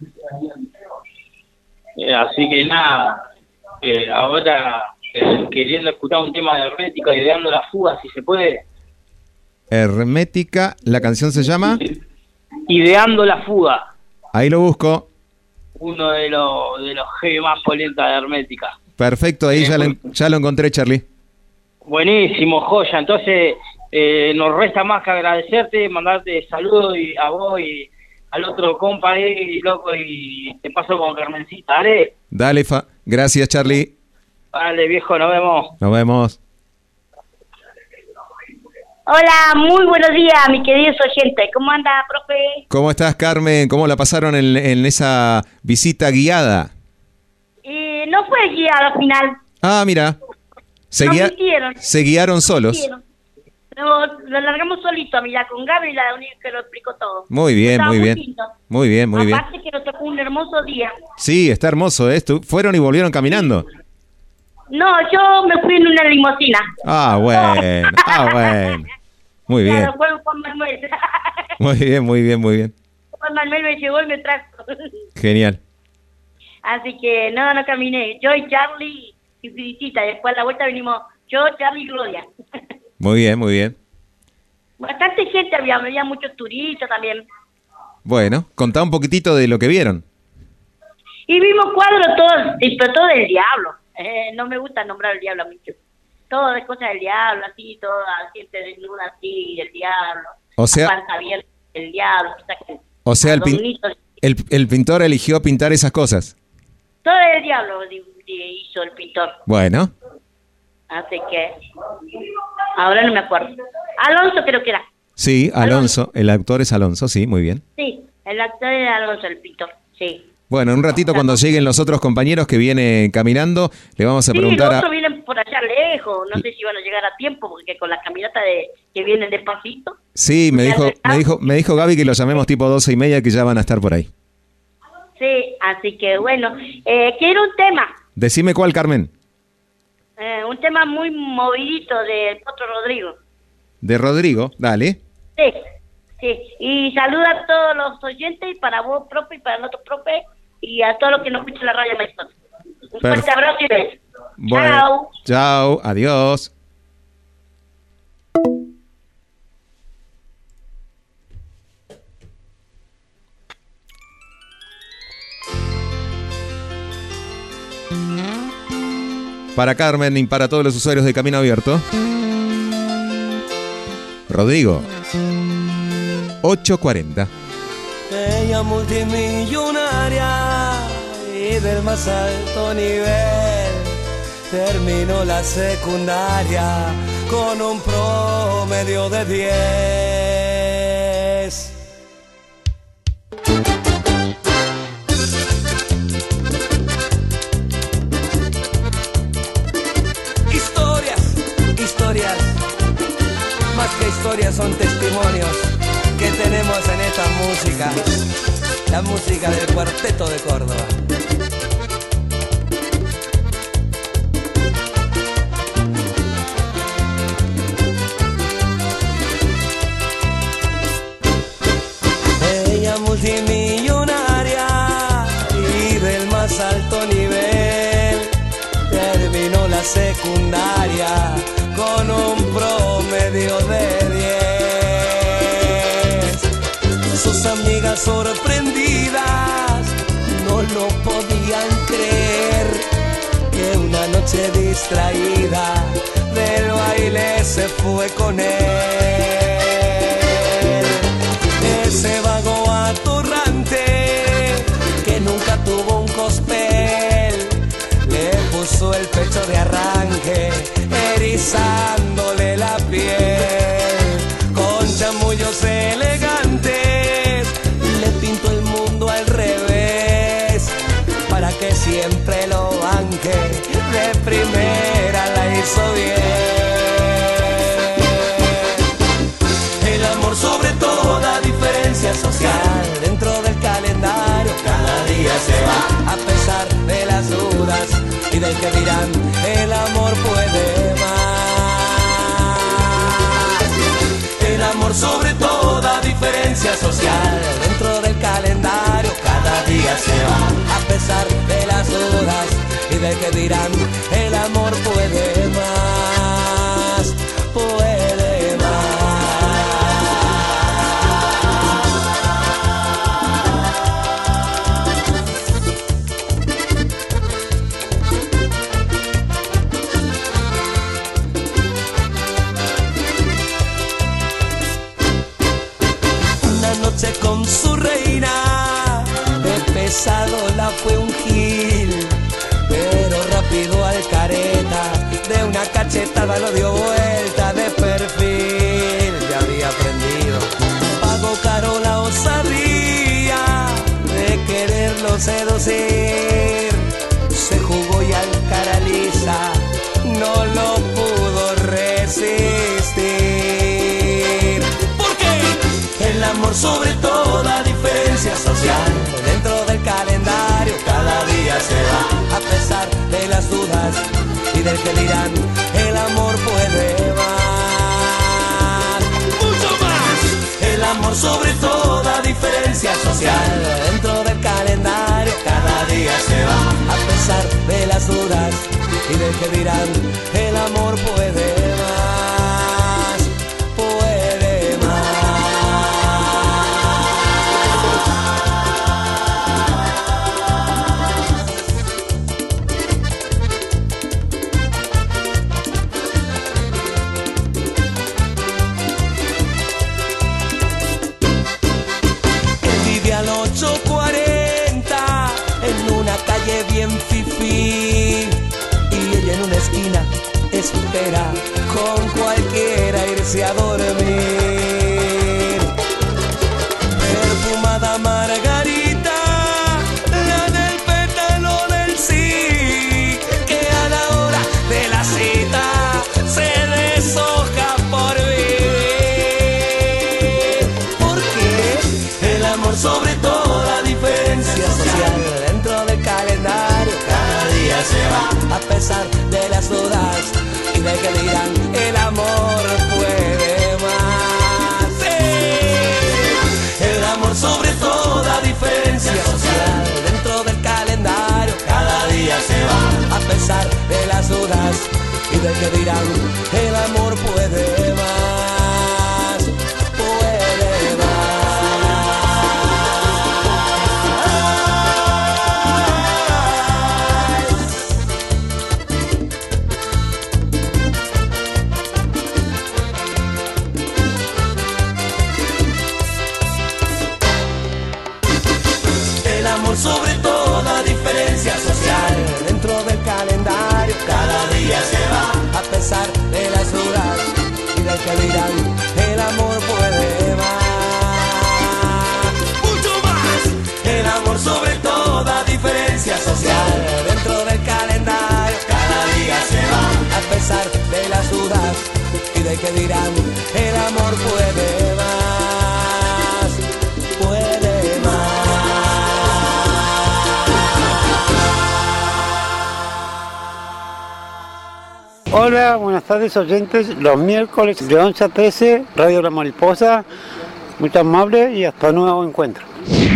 Eh, así que nada, eh, ahora eh, queriendo escuchar un tema de hermética, ideando la fuga, si se puede. Hermética, la canción se llama Ideando la fuga. Ahí lo busco. Uno de los de los heavy más polentas de hermética. Perfecto, ahí eh, ya, lo, ya lo encontré, Charlie. Buenísimo, joya. Entonces eh, nos resta más que agradecerte, mandarte saludos y a vos y al otro compa ahí, loco, y te paso con Carmencita, ¿vale? Dale, fa. Gracias, Charlie. Vale, viejo, nos vemos. Nos vemos. Hola, muy buenos días, mi queridos oyentes. ¿Cómo anda, profe? ¿Cómo estás, Carmen? ¿Cómo la pasaron en, en esa visita guiada? Eh, no fue guiado al final. Ah, mira. Se, Nos guia- mintieron. se guiaron solos. Nos lo largamos solito, mira, con Gaby, la única que lo explicó todo. Muy bien, Estaba muy bien. lindo. Muy bien, muy bien. Aparte que nos tocó un hermoso día. Sí, está hermoso, ¿eh? Estu- Fueron y volvieron caminando. No, yo me fui en una limusina. Ah, bueno. Ah, bueno. Muy bien. Claro, fue Juan Manuel. Muy bien, muy bien, muy bien. Juan Manuel me llevó y me trajo. Genial. Así que no, no caminé. Yo y Charlie y Felicita. Después a la vuelta vinimos yo, Charlie y Gloria. Muy bien, muy bien. Bastante gente había, había muchos turistas también. Bueno, contá un poquitito de lo que vieron. Y vimos cuadros todos, pero todo del diablo. Eh, no me gusta nombrar el diablo mucho. Todo de cosas del diablo, así, toda gente desnuda así, del diablo. O sea- La panza abierta del diablo. O sea, que O sea, el, pin- adornitos, el, el pintor eligió pintar esas cosas. todo el diablo di- di- hizo el pintor. Bueno, Así que ahora no me acuerdo. Alonso creo que era. sí, Alonso. El actor es Alonso, sí, muy bien. Sí, el actor era Alonso, el pintor. Sí. Bueno, en un ratito cuando lleguen los otros compañeros que vienen caminando, le vamos a Sí, los preguntar otros a... vienen por allá lejos. No sé si van a llegar a tiempo, porque con las caminatas de, que vienen despacito. Sí, me dijo, me dijo, me dijo Gaby que lo llamemos tipo doce y media, que ya van a estar por ahí. Sí, así que bueno. Eh, quiero un tema. Decime cuál, Carmen. Eh, un tema muy movidito del Potro Rodrigo. De Rodrigo, dale. Sí, sí. Y saluda a todos los oyentes y para vos, profe, y para el otro profe, y a todos los que nos escuchan la radio Mariposa. Un fuerte abrazo y beso. Bueno, Chao. chao, adiós. Para Carmen y para todos los usuarios de Camino Abierto. Rodrigo. ocho cuarenta. Ella multimillonaria y del más alto nivel. Terminó la secundaria con un promedio de diez. Historias, más que historias son testimonios que tenemos en esta música, la música del Cuarteto de Córdoba. Ella multimillonaria y del más alto nivel, terminó la secundaria con un promedio de diez. Sus amigas sorprendidas no lo podían creer, que una noche distraída del baile se fue con él. Ese vago atorrante que nunca tuvo un cospel, le puso el pecho de arranque, erizándole la piel. Con chamullos elegantes le pintó el mundo al revés, para que siempre lo banque, de primera la hizo bien. El amor sobre toda diferencia social, dentro del calendario cada día se va, a pesar de las dudas y del que dirán, el amor puede más. El amor sobre toda diferencia social, dentro del calendario cada día se va, a pesar de las dudas y del que dirán, el amor puede más, puede más. Con su reina, de pesado la fue un gil, pero rápido al careta, de una cachetada lo dio vuelta de perfil. Ya había aprendido, pagó caro la osadía de quererlo seducir, se jugó y al cara lisa no lo pudo resistir. El amor sobre toda diferencia social, dentro del calendario cada día se va, a pesar de las dudas y del que dirán, el amor puede más, mucho más. El amor sobre toda diferencia social, dentro del calendario cada día se va, a pesar de las dudas y del que dirán, el amor puede más, puede más. ocho cuarenta en una calle bien fifí, y ella en una esquina espera con cualquiera irse a dormir. Perfumada margarita, la del pétalo del sí, que a la hora de la cita se deshoja por vivir. Porque el amor sobre toda diferencia social, dentro del calendario cada día se va, a pesar de las dudas y de que dirán, el amor puede amor sobre toda diferencia social. Dentro del calendario cada día se va, a pesar de las dudas y del que dirán, el amor puede más. Mucho más. El amor sobre toda diferencia social. Dentro del calendario cada día se va, a pesar de las dudas y del que dirán, el amor puede más, puede más. Hola, buenas tardes oyentes. Los miércoles de once a trece, Radio La Mariposa. Muy amable y hasta nuevo encuentro.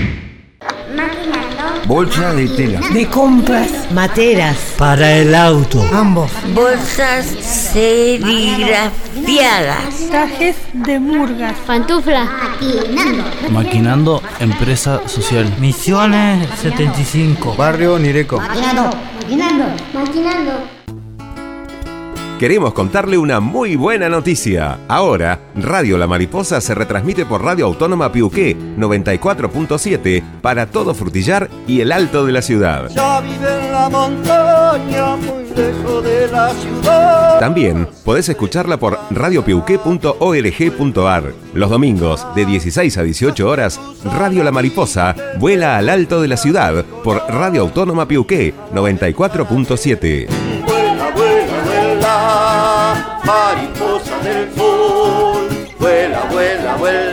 Bolsa de tela. De compras. Materas. Para el auto. Ambos. Bolsas serigrafiadas. Trajes de murgas. Pantuflas. Maquinando. Maquinando, empresa social. Misiones setenta y cinco. Barrio Nireco. Maquinando. Maquinando. Maquinando. Queremos contarle una muy buena noticia. Ahora, Radio La Mariposa se retransmite por Radio Autónoma Piuqué noventa y cuatro punto siete para todo Frutillar y el Alto de la Ciudad. Ya vive en la montaña, muy lejos de la ciudad. También podés escucharla por radio piuqué punto org punto ar. Los domingos, de dieciséis a dieciocho horas, Radio La Mariposa vuela al Alto de la Ciudad por Radio Autónoma Piuqué noventa y cuatro punto siete. Vuela, vuela, vuela, mariposa del sol. Vuela, vuela,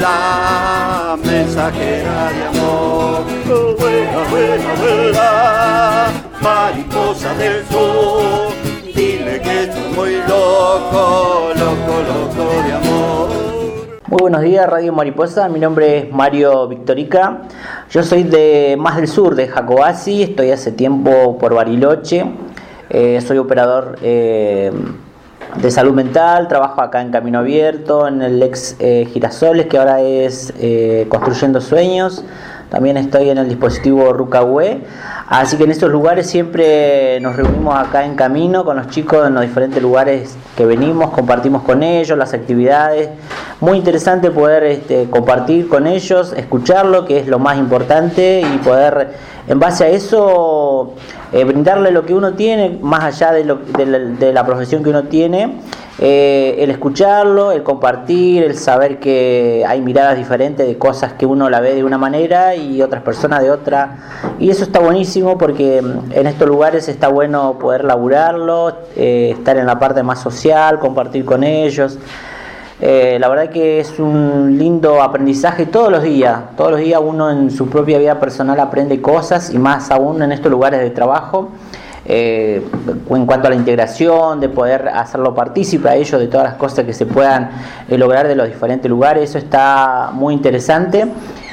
vuela, mensajera de amor. Vuela, vuela, vuela, mariposa del sol. Dile que estoy muy loco, loco, loco de amor. Muy buenos días, Radio Mariposa. Mi nombre es Mario Victorica. Yo soy de más del sur, de Jacobasi. Estoy hace tiempo por Bariloche. Eh, soy operador eh, de salud mental. Trabajo acá en Camino Abierto, en el ex eh, Girasoles, que ahora es eh, Construyendo Sueños. También estoy en el dispositivo Rucahué. Así que en estos lugares siempre nos reunimos acá en Camino con los chicos en los diferentes lugares que venimos, compartimos con ellos las actividades. Muy interesante poder este, compartir con ellos, escucharlo, que es lo más importante, y poder en base a eso eh, brindarle lo que uno tiene, más allá de, lo, de, la, de la profesión que uno tiene. Eh, el escucharlo, el compartir, el saber que hay miradas diferentes de cosas que uno la ve de una manera y otras personas de otra, y eso está buenísimo porque en estos lugares está bueno poder laburarlo, eh, estar en la parte más social, compartir con ellos. Eh, la verdad que es un lindo aprendizaje todos los días. Todos los días uno en su propia vida personal aprende cosas, y más aún en estos lugares de trabajo. Eh, en cuanto a la integración, de poder hacerlo partícipe a ellos de todas las cosas que se puedan eh, lograr de los diferentes lugares, eso está muy interesante.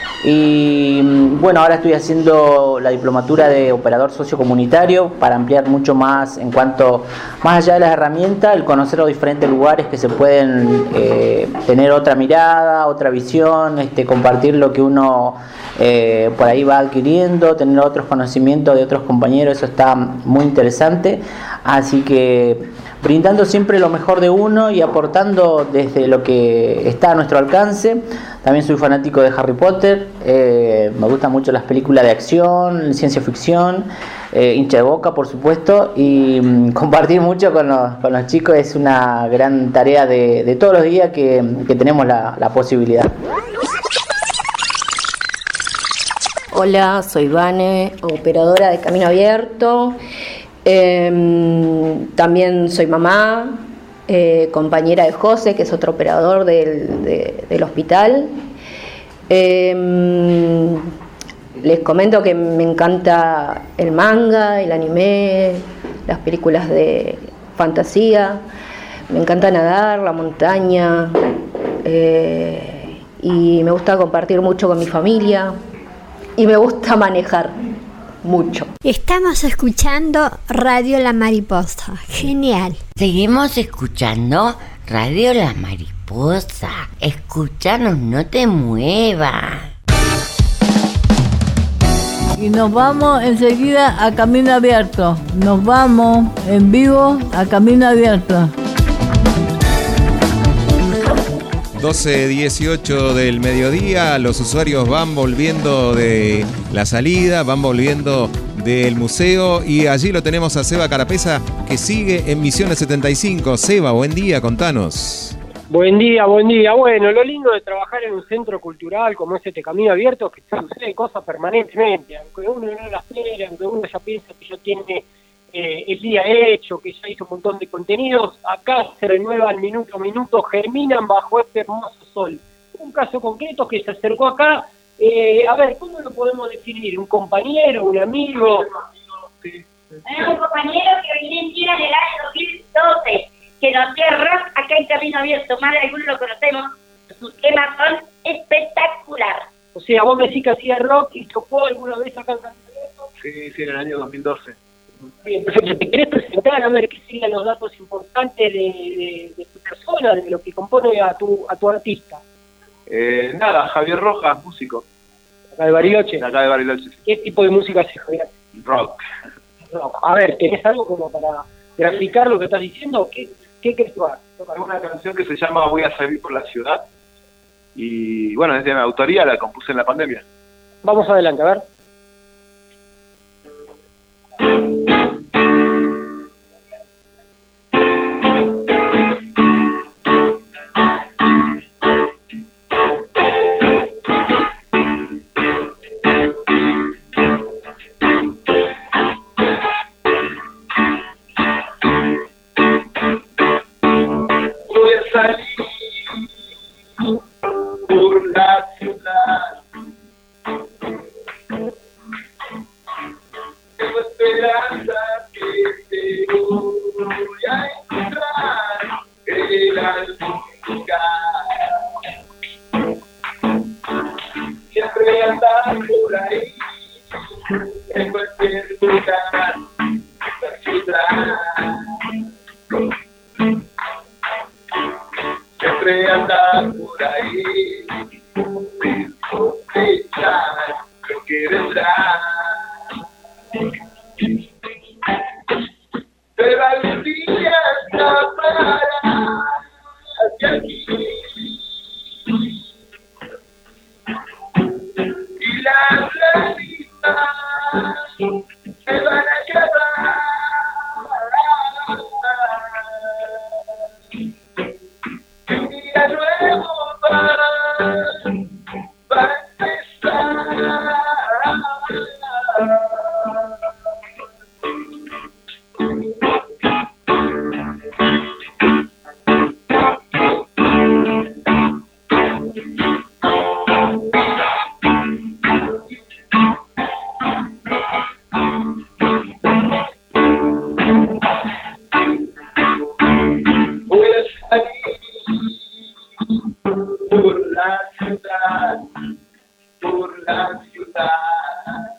Y bueno, ahora estoy haciendo la diplomatura de operador sociocomunitario para ampliar mucho más en cuanto, más allá de las herramientas, el conocer los diferentes lugares que se pueden eh, tener otra mirada, otra visión, este, compartir lo que uno eh, por ahí va adquiriendo, tener otros conocimientos de otros compañeros, eso está muy interesante. Así que brindando siempre lo mejor de uno y aportando desde lo que está a nuestro alcance. También soy fanático de Harry Potter, eh, me gustan mucho las películas de acción, ciencia ficción, eh, hincha de Boca por supuesto, y mm, compartir mucho con los, con los chicos es una gran tarea de, de todos los días que, que tenemos la, la posibilidad. Hola, soy Vane, operadora de Camino Abierto. Eh, también soy mamá, eh, compañera de José, que es otro operador del, de, del hospital. Eh, les comento que me encanta el manga, el anime, las películas de fantasía. Me encanta nadar, la montaña, eh, y me gusta compartir mucho con mi familia, y me gusta manejar mucho. Estamos escuchando Radio La Mariposa. Genial. Seguimos escuchando Radio La Mariposa. Escúchanos, no te muevas. Y nos vamos enseguida a Camino Abierto. Nos vamos en vivo a Camino Abierto. doce dieciocho del mediodía, los usuarios van volviendo de la salida, van volviendo del museo y allí lo tenemos a Seba Carapesa que sigue en Misiones setenta y cinco. Seba, buen día, contanos. Buen día, buen día. Bueno, lo lindo de trabajar en un centro cultural como es este Camino Abierto es que sucede cosas permanentemente, aunque uno no las espera, aunque uno ya piensa que ya tiene eh, el día hecho, que ya hizo un montón de contenidos, acá se renuevan minuto a minuto, germinan bajo este hermoso sol. Un caso concreto que se acercó acá, eh, a ver, ¿cómo lo podemos definir? ¿Un compañero, un amigo? Es un compañero que viene en China en el año dos mil doce, que nos hacía rock acá en Camino Abierto, más de algunos lo conocemos, sus temas son espectacular. O sea, vos me decís que hacía rock y tocó alguna vez acá en Camino Abierto. Sí, sí, en el año dos mil doce. Bien, perfecto. ¿Te querés presentar a ver qué serían los datos importantes de, de, de tu persona, de lo que compone a tu, a tu artista? Eh, nada, Javier Rojas, músico. Acá de Bariloche. Acá de Bariloche. ¿Qué tipo de música haces, Javier? Rock. Rock. A ver, ¿tenés algo como para graficar lo que estás diciendo? ¿Qué, qué querés tocar? Una canción que se llama Voy a salir por la ciudad. Y bueno, es de mi autoría, la compuse en la pandemia. Vamos adelante, a ver. Por la ciudad, tengo esperanza que te voy a encontrar en algún lugar. Siempre andar por ahí, en cualquier lugar, la ciudad. Siempre andar por ahí, sin sospechar lo que vendrá. Pero algún día escaparás de aquí y las lágrimas se van a acabar. Un día nuevo va, va a empezar. Voy a salir por la ciudad, por la ciudad.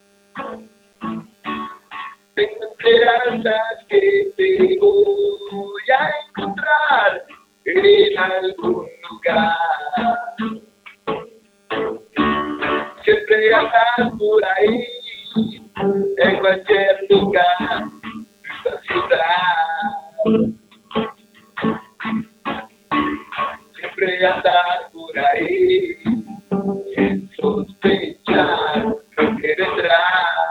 Tengo esperanzas que te voy a encontrar en algún lugar. Siempre andas por ahí, en cualquier lugar de esta ciudad. Siempre andar por ahí, sin sospechar lo que vendrá.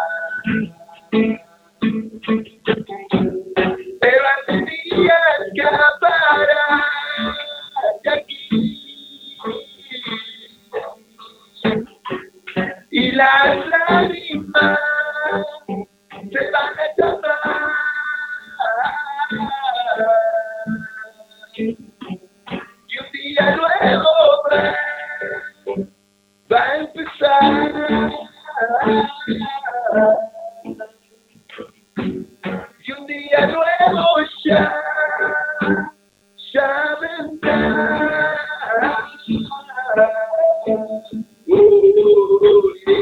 Pero algún día escaparás de aquí y las lágrimas se van a acabar. Y un día nuevo va, va a empezar. Y un día nuevo ya, ya vendrá. Uh, yeah.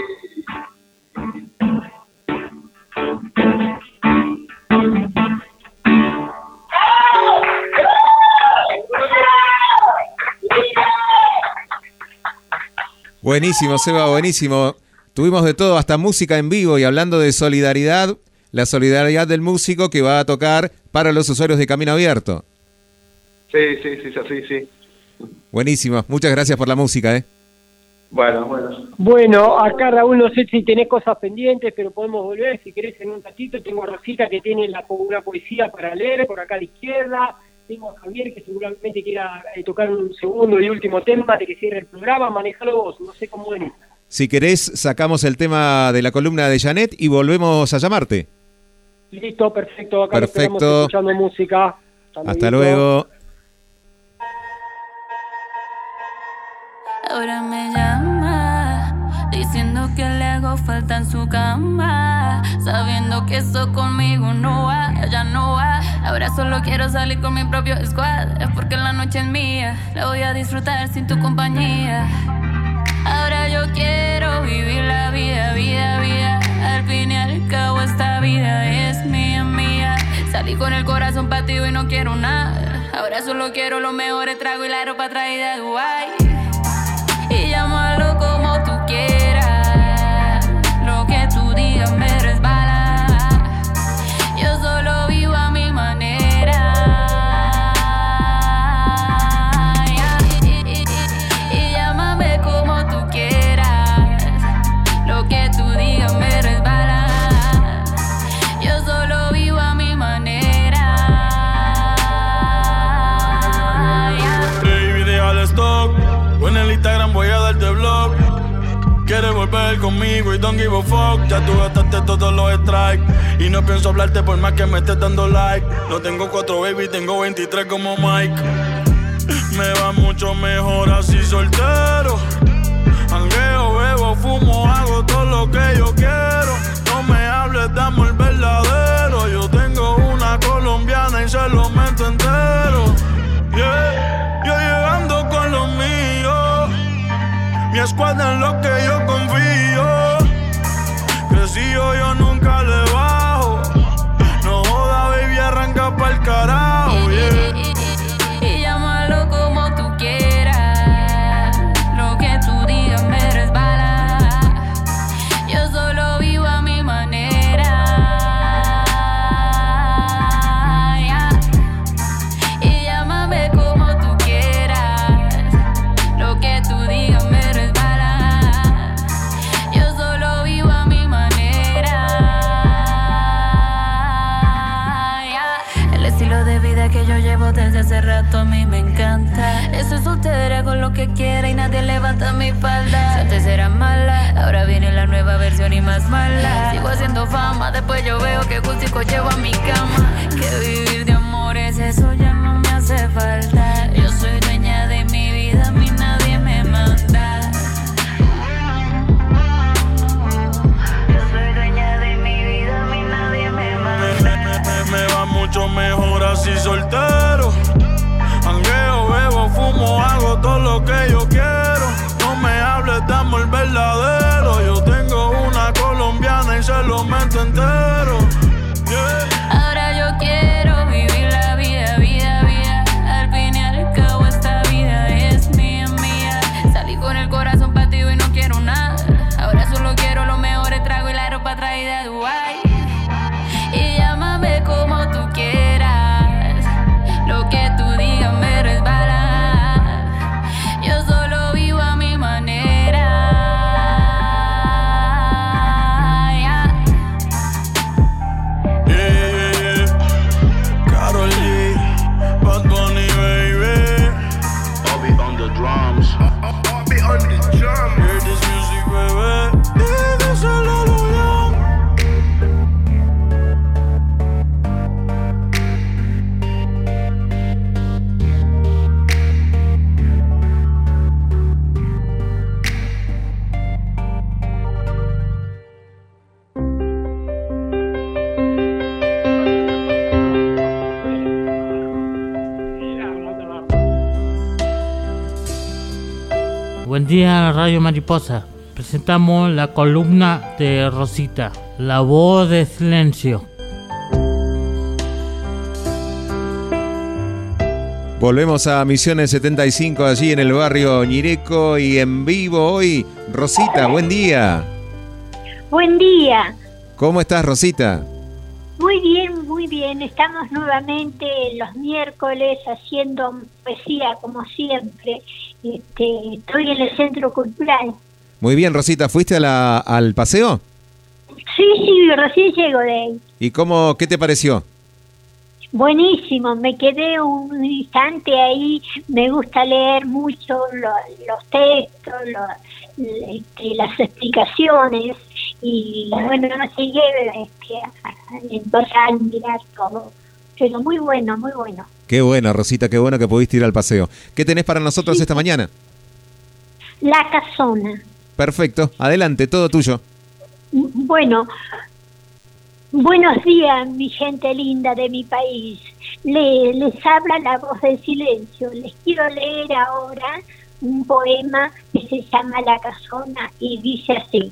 Buenísimo, Seba, buenísimo. Tuvimos de todo, hasta música en vivo y hablando de solidaridad, la solidaridad del músico que va a tocar para los usuarios de Camino Abierto. Sí, sí, sí, sí, sí. Buenísimo, muchas gracias por la música, ¿eh? Bueno, bueno. Bueno, acá Raúl, no sé si tenés cosas pendientes, pero podemos volver si querés en un ratito. Tengo a Rosita que tiene la, una poesía para leer por acá a la izquierda. Tengo a Javier que seguramente quiera eh, tocar un segundo y último tema de que cierre el programa. Manejalo vos, no sé cómo venís. Si querés, sacamos el tema de la columna de Janet y volvemos a llamarte. Listo, perfecto. Acá Perfecto. nos quedamos escuchando música. Hasta, Hasta luego. Ahora me llama, diciendo que le hago falta en su cama, sabiendo que eso conmigo no va, ya no va. Ahora solo quiero salir con mi propio squad, es porque la noche es mía, la voy a disfrutar sin tu compañía. Ahora yo quiero vivir la vida, vida, vida. Al fin y al cabo esta vida es mía, mía. Salí con el corazón partido y no quiero nada. Ahora solo quiero los mejores tragos y la ropa traída de Dubái. Y llámalo como tú quieras, lo que tú digas me resbala. Yo solo vivo a mi manera. Y, y, y, y llámame como tú quieras, lo que tú digas me resbala. Yo solo vivo a mi manera. Baby, deja el stock. En el Instagram voy a darte blog. Quieres volver conmigo y don't give a fuck. Ya tú gastaste todos los strikes y no pienso hablarte por más que me estés dando like. No tengo cuatro baby, tengo veintitrés como Mike. Me va mucho mejor así soltero. Jangueo, bebo, fumo, hago todo lo que yo quiero. No me hables de amor verdadero. Yo tengo una colombiana y se lo meto entero. Yeah, yo llegando con los míos. Mi escuadra en lo que yo confío. Crecí yo, yo nunca le bajo. No joda, baby, arranca pa'l carajo, yeah. Y llámalo como tú quieras, lo que tú digas me resbala. Yo solo vivo a mi manera. Y llámame como tú quieras, lo que tú digas me resbala. Yo solo vivo a mi manera. El estilo de vida que yo llevo desde hace rato a mí me encanta. Estoy soltera con lo que quiera y nadie levanta mi falda. Si antes era mala, ahora viene la nueva versión y más mala. Sigo haciendo fama, después yo veo que gustico llevo a mi cama. Que vivir de amores, eso ya no me hace falta. Yo soy dueña de mi vida, a mí nadie me manda. Yo soy dueña de mi vida, a mí nadie me manda. Me, me, me, me va mucho mejor así soltero. Jangueo, bebo, fumo, hago todo lo que yo quiero. No me hables de amor verdadero. Yo tengo una colombiana y se lo meto entero. Yeah. Ahora yo quiero vivir la vida, vida, vida. Al fin y al cabo esta vida es mía, mía. Salí con el corazón partido y no quiero nada. Ahora solo quiero los mejores tragos y la ropa traída de Dubái. Y llámame como tú quieras, lo que tú digas me resbala. Yo solo vivo a mi manera. Yeah, yeah, yeah. Karol G, Bad Bunny, baby. Bobby on the drums. Bobby on the drums. Hear this music, baby. Dígaselo a lo young. Buen día, Radio Mariposa. Presentamos la columna de Rosita, La Voz de Silencio. Volvemos a Misiones setenta y cinco, allí en el barrio Ñireco, y en vivo hoy, Rosita, buen día. Buen día. ¿Cómo estás, Rosita? Muy bien, muy bien. Estamos nuevamente los miércoles haciendo poesía como siempre. Este, estoy en el Centro Cultural. Muy bien, Rosita, ¿fuiste a la, al paseo? Sí, sí, recién llego de ahí. ¿Y cómo, qué te pareció? Buenísimo, me quedé un instante ahí. Me gusta leer mucho lo- los textos, lo- este, las explicaciones. Y bueno, no llegué este, a, a empezar a mirar todo. Pero muy bueno, muy bueno. Qué bueno, Rosita, qué bueno que pudiste ir al paseo. ¿Qué tenés para nosotros Sí. esta mañana? La Casona. Perfecto, adelante, todo tuyo. Bueno, buenos días, mi gente linda de mi país. Le- les habla la voz del silencio. Les quiero leer ahora un poema que se llama La Casona y dice así.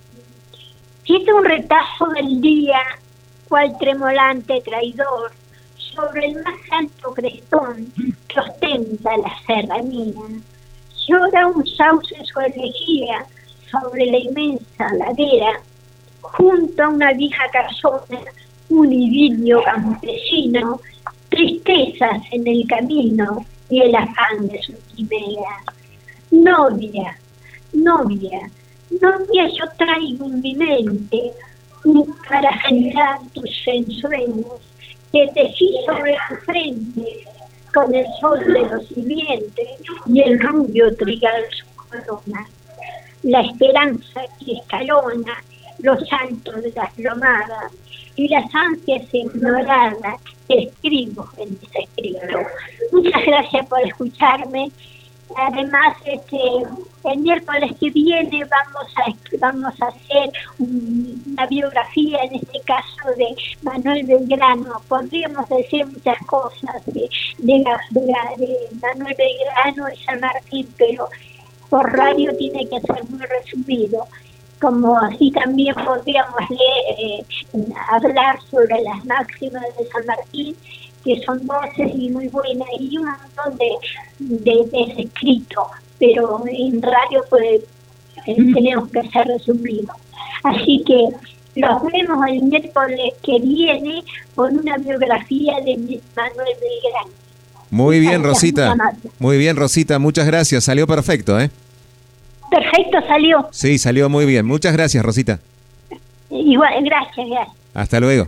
Siente un retazo del día, cual tremolante traidor, sobre el más alto crestón que ostenta la serranía. Llora un sauce su elegía sobre la inmensa ladera, junto a una vieja casona, un idilio campesino, tristezas en el camino y el afán de su quimera. Novia, novia, novia, yo traigo en mi mente para generar tus ensueños que tejí sobre tu frente con el sol de los simientes y el rubio trigal su corona. La esperanza que escalona los altos de las lomadas y las ansias ignoradas que escribo en ese escrito. Muchas gracias por escucharme. Además, este, el miércoles que viene vamos a vamos a hacer un- una biografía, en este caso de Manuel Belgrano. Podríamos decir muchas cosas de, de, la- de, la- de Manuel Belgrano y San Martín, pero por radio tiene que ser muy resumido. Como así también podríamos leer, eh, hablar sobre las máximas de San Martín, que son voces y muy buenas, y un montón de, de, de escrito, pero en radio pues eh, tenemos que ser resumidos. Así que los vemos el miércoles que viene con una biografía de Manuel Belgrano. Muy bien, Gracias, Rosita. muchas gracias. Muy bien, Rosita, muchas gracias. Salió perfecto, ¿eh? Perfecto, salió. Sí, salió muy bien. Muchas gracias, Rosita. Igual, gracias, gracias. Hasta luego.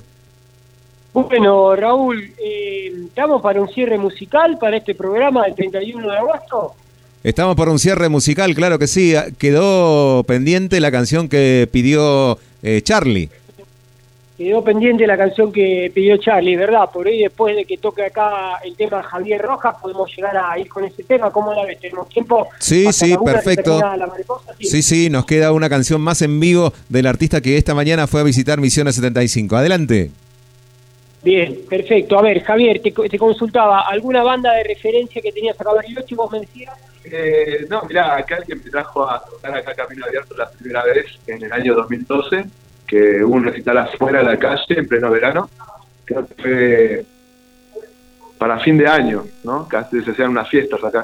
Bueno, Raúl, eh, ¿estamos para un cierre musical para este programa del treinta y uno de agosto? Estamos por un cierre musical, claro que sí. Quedó pendiente la canción que pidió eh, Charlie. Quedó pendiente la canción que pidió Charlie, ¿verdad? Por ahí después de que toque acá el tema Javier Rojas podemos llegar a ir con ese tema. ¿Cómo la ves? ¿Tenemos tiempo? Sí, hasta sí, la una que perfecto. termina la mariposa? Sí. Sí, sí, nos queda una canción más en vivo del artista que esta mañana fue a visitar Misiones setenta y cinco. Adelante. Bien, perfecto. A ver, Javier, te, te consultaba, ¿alguna banda de referencia que tenías acá en Bariloche y vos me decías? Eh, no, mirá, acá alguien me trajo a tocar acá Camino Abierto la primera vez en el año dos mil doce, que hubo un recital afuera de la calle en pleno verano. Creo que fue para fin de año, ¿no? Casi se hacían unas fiestas acá.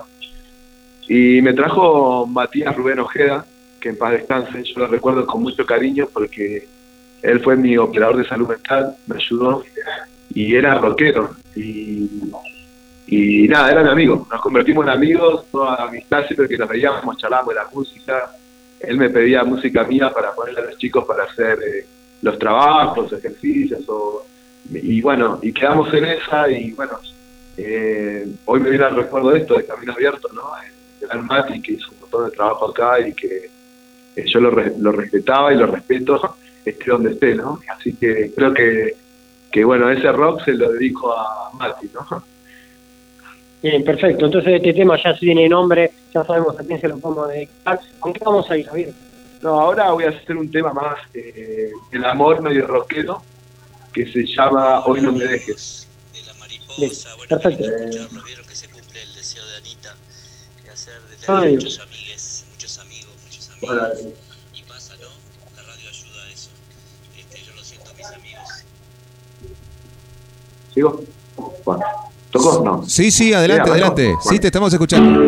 Y me trajo Matías Rubén Ojeda, que en paz descanse, yo lo recuerdo con mucho cariño porque él fue mi operador de salud mental, me ayudó y era rockero. Y, y nada, era mi amigo. Nos convertimos en amigos, toda amistad, siempre que nos veíamos, charlábamos de la música. Él me pedía música mía para ponerle a los chicos para hacer eh, los trabajos, ejercicios. O, y bueno, y quedamos en esa. Y bueno, eh, hoy me viene al recuerdo de esto, de Camino Abierto, ¿no? El gran Mati, que hizo un montón de trabajo acá y que eh, yo lo, re, lo respetaba y lo respeto, esté donde esté, ¿no? Así que creo que, que bueno, ese rock se lo dedico a Mati, ¿no? Bien, perfecto. Entonces este tema ya tiene nombre, ya sabemos a quién se lo podemos dedicar. ¿Con qué vamos a ir, Javier? No, ahora voy a hacer un tema más, eh, el amor medio rockero, que se llama Hoy no me dejes. Bien, perfecto. Ay. Muchos amigues, muchos amigos, muchos amigos. Hola. Y pasa, ¿no? La radio ayuda a eso. Este, yo lo siento, mis amigos. ¿Sigo? Bueno. ¿Tocó? No. Sí, sí, adelante, Sí, adelante. bueno. Sí, te estamos escuchando.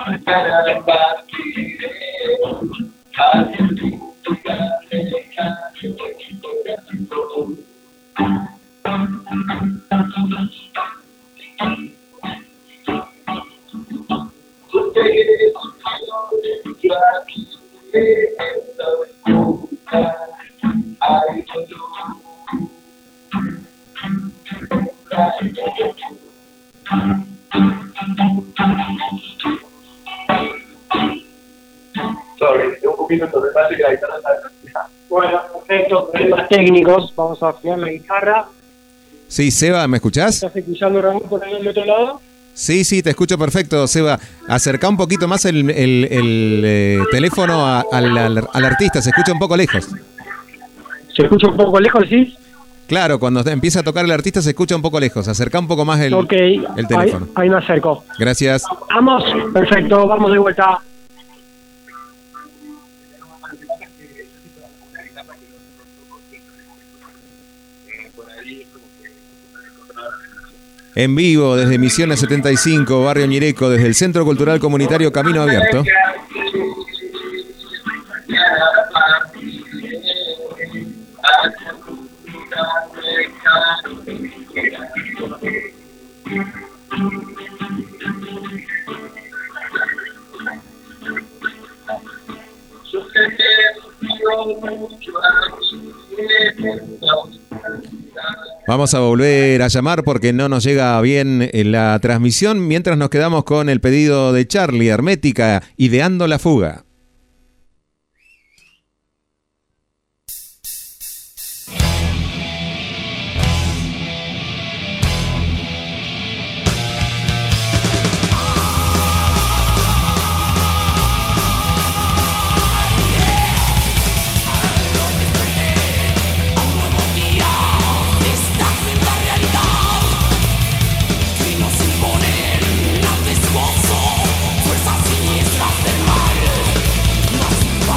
Sorry, un poquito me parece que la guitarra está... Bueno, perfecto, problemas técnicos, vamos a afinar la guitarra. Sí, Seba, ¿me escuchás? ¿Estás escuchando, Ramón, por ahí del otro lado? Sí, sí, te escucho perfecto, Seba. Acercá un poquito más el, el, el, eh, teléfono a- al, al, al artista, se escucha un poco lejos. ¿Se escucha un poco lejos, sí? Claro, cuando empieza a tocar el artista se escucha un poco lejos. Acercá un poco más el, Ok, el teléfono. Ahí, ahí me acerco. Gracias. Vamos, perfecto, vamos de vuelta. En vivo desde Misiones setenta y cinco, Barrio Ñireco, desde el Centro Cultural Comunitario Camino Abierto. Vamos a volver a llamar porque no nos llega bien la transmisión, mientras nos quedamos con el pedido de Charlie, Hermética, Ideando la Fuga. Fuerzas siniestras del mal.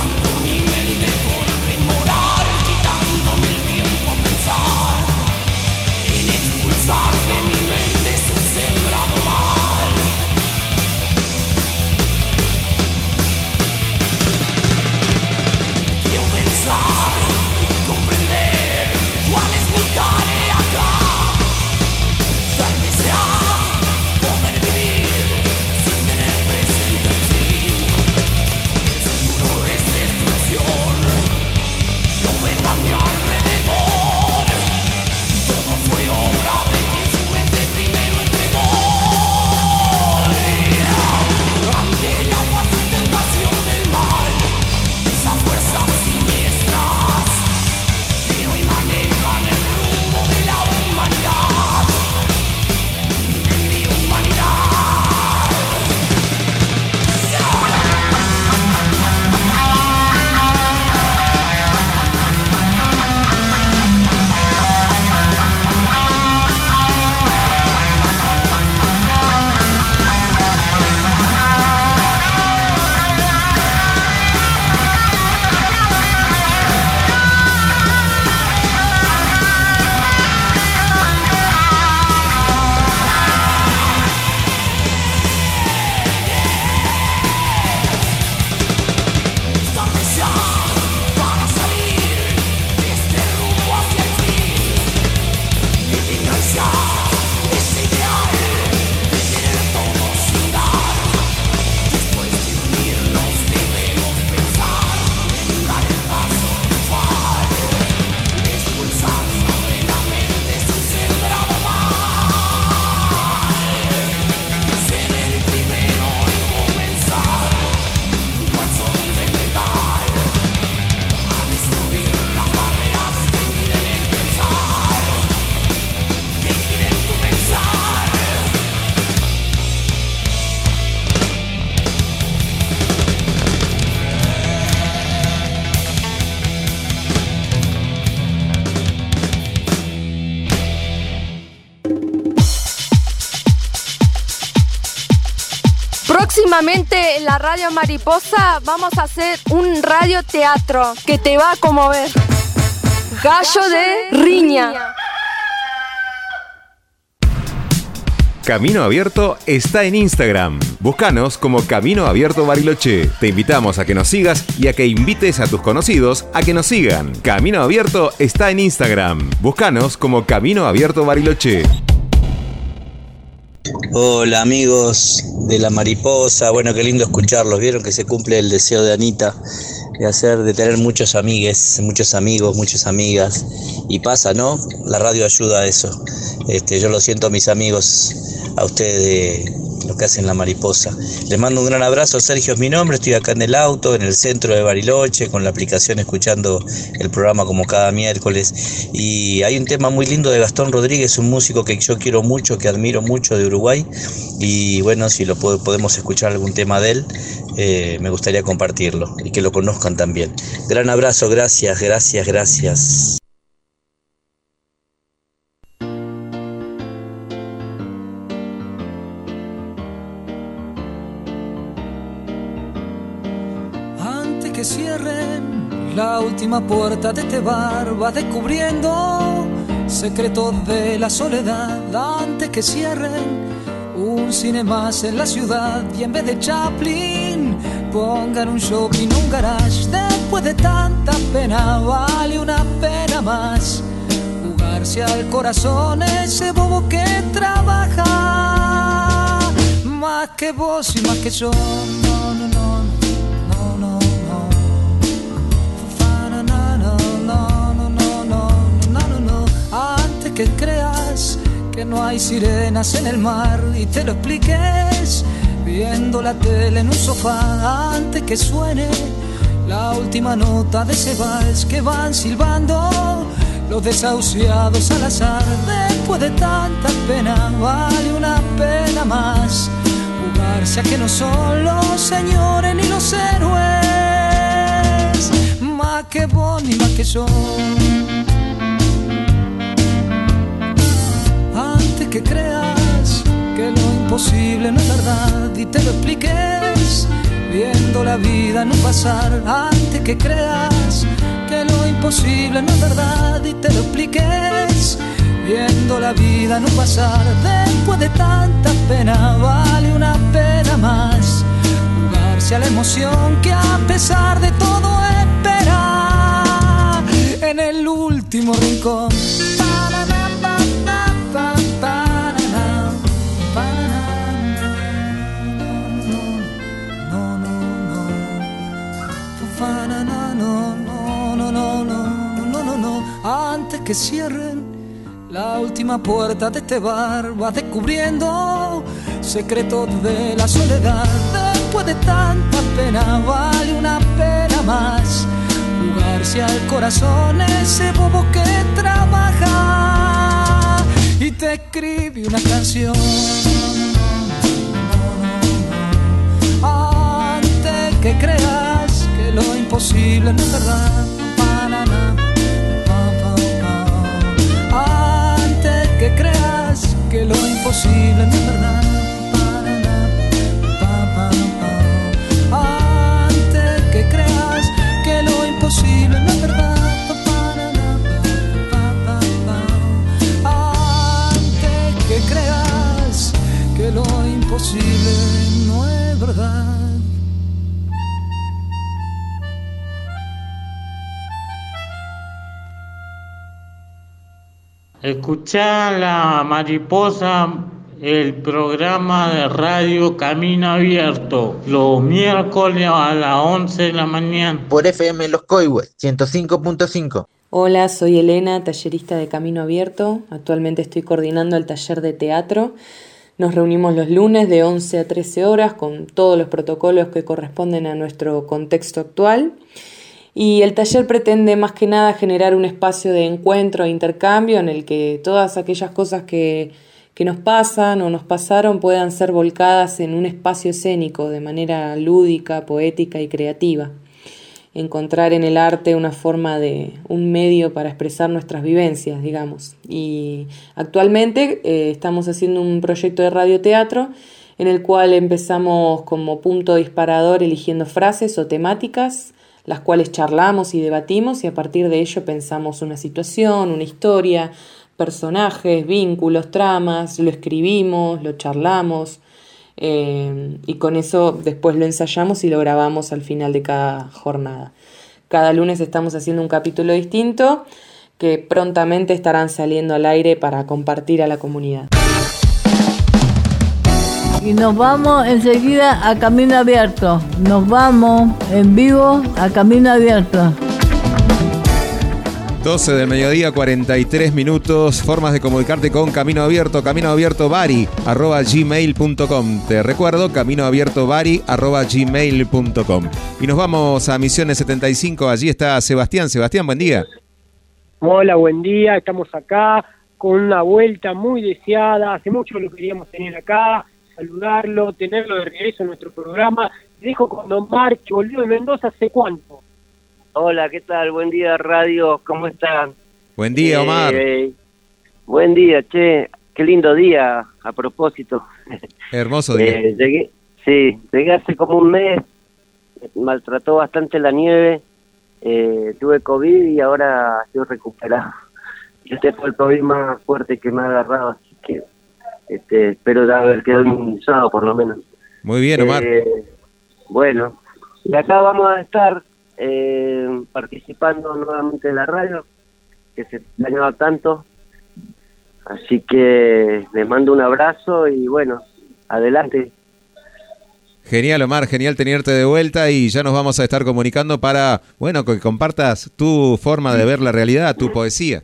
Próximamente en la Radio Mariposa vamos a hacer un radioteatro que te va a conmover. Gallo de Riña. Camino Abierto está en Instagram. Búscanos como Camino Abierto Bariloche. Te invitamos a que nos sigas y a que invites a tus conocidos a que nos sigan. Camino Abierto está en Instagram. Búscanos como Camino Abierto Bariloche. Hola amigos de La Mariposa, bueno, qué lindo escucharlos. Vieron que se cumple el deseo de Anita de hacer, de tener muchos amigues, muchos amigos, muchas amigas, y pasa, ¿no? La radio ayuda a eso. Este, yo lo siento a mis amigos, a ustedes de lo que hacen La Mariposa. Les mando un gran abrazo. Sergio es mi nombre, estoy acá en el auto, en el centro de Bariloche, con la aplicación escuchando el programa como cada miércoles. Y hay un tema muy lindo de Gastón Rodríguez, un músico que yo quiero mucho, que admiro mucho, de Uruguay. Y bueno, si lo pod- podemos escuchar algún tema de él, eh, me gustaría compartirlo y que lo conozcan también. Gran abrazo, gracias, gracias, gracias. Antes que cierren la última puerta de este bar, va descubriendo secretos de la soledad. Antes que cierren un cine más en la ciudad y en vez de Chaplin pongan un shopping, un garage. Después de tanta pena vale una pena más jugarse al corazón ese bobo que trabaja más que vos y más que yo. No, no, no. Que creas que no hay sirenas en el mar y te lo expliques viendo la tele en un sofá. Antes que suene la última nota de ese vals que van silbando los desahuciados al azar. Después de tanta pena vale una pena más jugarse a que no son los señores ni los héroes, más que vos ni más que yo. Antes que creas que lo imposible no es verdad y te lo expliques viendo la vida no pasar. Antes que creas que lo imposible no es verdad y te lo expliques viendo la vida no pasar. Después de tanta pena vale una pena más jugarse a la emoción que a pesar de todo espera en el último rincón. Antes que cierren la última puerta de este bar, vas descubriendo secretos de la soledad. Después de tanta pena vale una pena más jugarse al corazón ese bobo que trabaja y te escribe una canción. Antes que creas que lo imposible no es verdad. Antes que creas que lo imposible no es verdad. Antes que creas que lo imposible no es verdad. Antes que creas que lo imposible no es verdad. Escuchá La Mariposa, el programa de radio Camino Abierto, los miércoles a las once de la mañana. Por F M Los Coihues, ciento cinco punto cinco. Hola, soy Elena, tallerista de Camino Abierto. Actualmente estoy coordinando el taller de teatro. Nos reunimos los lunes de once a trece horas con todos los protocolos que corresponden a nuestro contexto actual. Y el taller pretende más que nada generar un espacio de encuentro e intercambio en el que todas aquellas cosas que, que nos pasan o nos pasaron puedan ser volcadas en un espacio escénico de manera lúdica, poética y creativa. Encontrar en el arte una forma de, un medio para expresar nuestras vivencias, digamos. Y actualmente eh, estamos haciendo un proyecto de radioteatro en el cual empezamos como punto disparador eligiendo frases o temáticas, las cuales charlamos y debatimos y a partir de ello pensamos una situación, una historia, personajes, vínculos, tramas, lo escribimos, lo charlamos eh, y con eso después lo ensayamos y lo grabamos al final de cada jornada. Cada lunes estamos haciendo un capítulo distinto que prontamente estarán saliendo al aire para compartir a la comunidad. Y nos vamos enseguida a Camino Abierto. Nos vamos en vivo a Camino Abierto. doce del mediodía, cuarenta y tres minutos. Formas de comunicarte con Camino Abierto. Camino Abierto Bari, arroba gmail punto com. Te recuerdo, Camino Abierto Bari, arroba gmail punto com. Y nos vamos a Misiones setenta y cinco. Allí está Sebastián. Sebastián, buen día. Hola, buen día. Estamos acá con una vuelta muy deseada. Hace mucho lo queríamos tener acá, saludarlo, tenerlo de regreso en nuestro programa. Te dejo con Don Omar, que volvió de Mendoza hace cuánto. Hola, ¿qué tal? Buen día, radio. ¿Cómo están? Buen día, Omar. Eh, buen día, che. Qué lindo día, a propósito. Hermoso día. Eh, llegué, sí, llegué hace como un mes. Me maltrató bastante la nieve. Eh, tuve COVID y ahora estoy recuperado. Este fue el COVID más fuerte que me ha agarrado, así que este, espero de haber quedado inmunizado por lo menos. Muy bien, Omar. Eh, bueno, y acá vamos a estar Eh, participando nuevamente de la radio, que se extrañaba tanto, así que les mando un abrazo y bueno, adelante. Genial, Omar, genial tenerte de vuelta y ya nos vamos a estar comunicando para, bueno, que compartas tu forma de ver la realidad, tu poesía.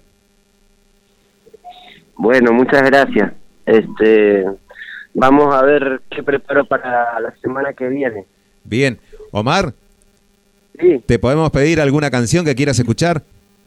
Bueno, muchas gracias. Este, vamos a ver qué preparo para la semana que viene. Bien, Omar. Sí. ¿Te podemos pedir alguna canción que quieras escuchar?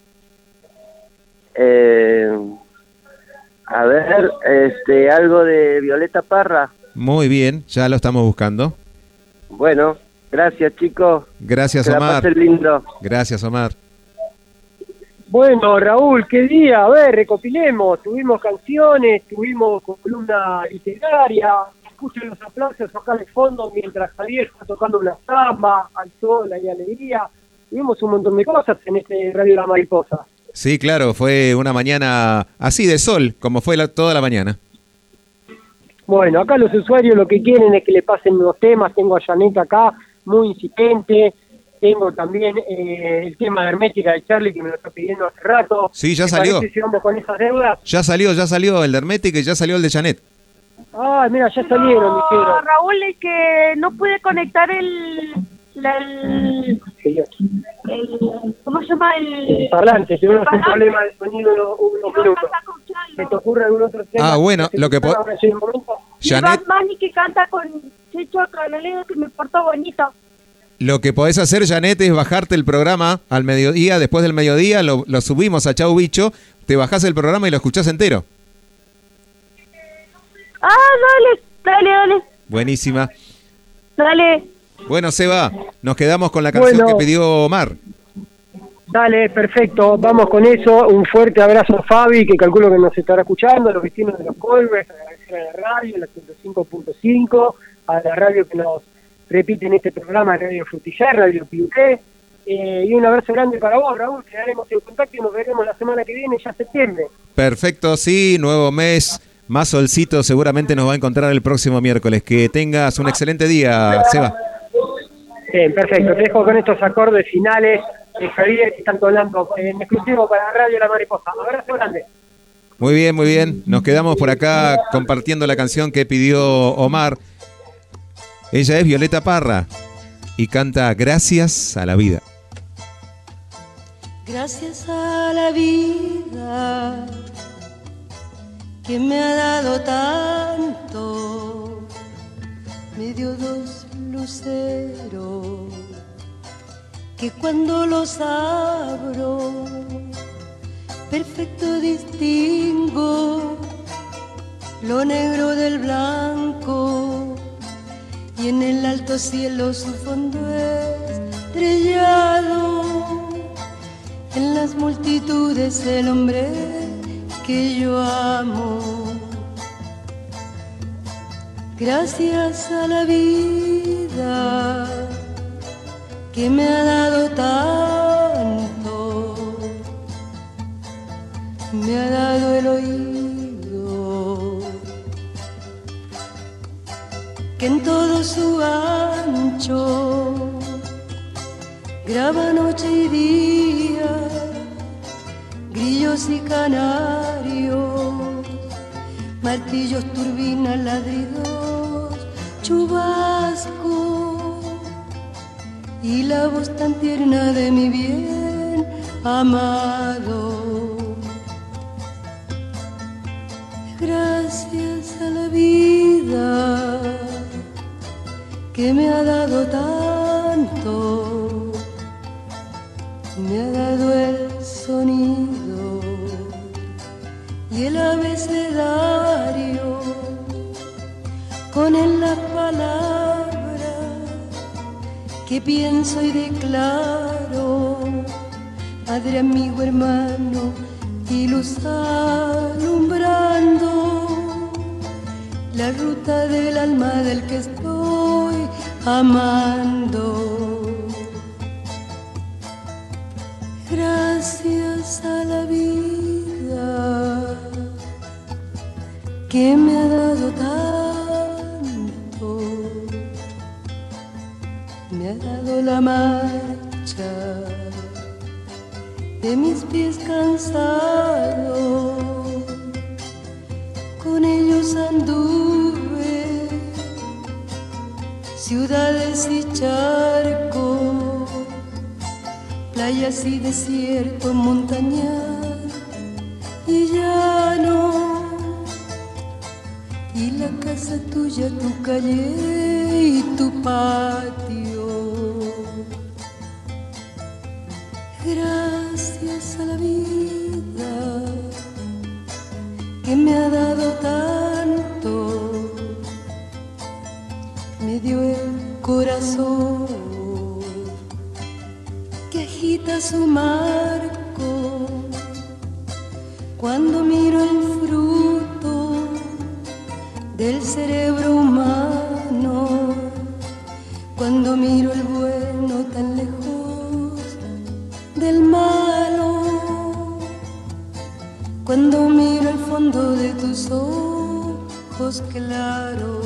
Eh, a ver, este, algo de Violeta Parra. Muy bien, ya lo estamos buscando. Bueno, gracias, chicos. Gracias, que Omar. la pasen lindo. Gracias, Omar. Bueno, Raúl, qué día. A ver, recopilemos. Tuvimos canciones, tuvimos columna literaria. Escuchen los aplausos acá de fondo mientras Javier está tocando una samba, al sol, hay alegría. Tuvimos un montón de cosas en este Radio La Mariposa. Sí, claro, fue una mañana así de sol, como fue la, toda la mañana. Bueno, acá los usuarios lo que quieren es que le pasen los temas. Tengo a Janet acá, muy insistente. Tengo también eh, el tema de Hermética de Charlie, que me lo está pidiendo hace rato. Sí, ya ¿Te salió. parece si vamos con esas deudas? Ya salió, ya salió el de Hermética y ya salió el de Janet. Ah, mira, ya salieron, dijeron. No, Raúl, es que no pude conectar el... la- el, el- ¿cómo se llama? El, Parlante, si uno hace un parlante. problema de sonido unos, unos minutos. ¿Se te ocurre algún otro tema? Ah, bueno, lo que po- ahora sí, en un momento? Y Janet, Bad Bunny que canta con Checho Canaleo, que me portó bonito. lo que podés hacer, Janet, es bajarte el programa al mediodía, después del mediodía, lo, lo subimos a Chau Bicho, te bajás el programa y lo escuchás entero. Ah, dale, dale, dale, Buenísima. dale. Bueno, Seba, nos quedamos con la canción Bueno. que pidió Omar. Dale, perfecto, vamos con eso. Un fuerte abrazo a Fabi, que calculo que nos estará escuchando, a los vecinos de los Colbers, agradecer a la radio, la ciento cinco punto cinco, a la radio que nos repite en este programa, Radio Frutillar, Radio Piuqué, eh, y un abrazo grande para vos, Raúl. Quedaremos en contacto y nos veremos la semana que viene, ya septiembre. Perfecto, sí, nuevo mes, más solcito, seguramente nos va a encontrar el próximo miércoles. Que tengas un excelente día, Seba. Bien, perfecto, te dejo con estos acordes finales de Javier que están hablando en exclusivo para Radio La Mariposa. Abrazo grande. Muy bien, muy bien. Nos quedamos por acá compartiendo la canción que pidió Omar. Ella es Violeta Parra y canta Gracias a la vida. Gracias a la vida que me ha dado tanto, me dio dos luceros que cuando los abro perfecto distingo lo negro del blanco y en el alto cielo su fondo estrellado, en las multitudes el hombre que yo amo. Gracias a la vida que me ha dado tanto, me ha dado el oído su ancho, graba noche y día, grillos y canarios, martillos, turbinas, ladridos, chubasco, y la voz tan tierna de mi bien amado. Gracias a la vida que me ha dado tanto, me ha dado el sonido y el abecedario, con él las palabras que pienso y declaro, padre, amigo, hermano y luz alumbrando la ruta del alma del que estoy amando. Gracias a la vida que me ha dado tanto, me ha dado la marcha de mis pies cansados, con ellos anduve ciudades y charcos, playas y desierto, montañas y llano, y la casa tuya, tu calle y tu patio. Gracias a la vida que me ha dado tanto, me dio el corazón que agita su marco cuando miro el fruto del cerebro humano, cuando miro el bueno tan lejos del malo, cuando miro el fondo de tus ojos claros.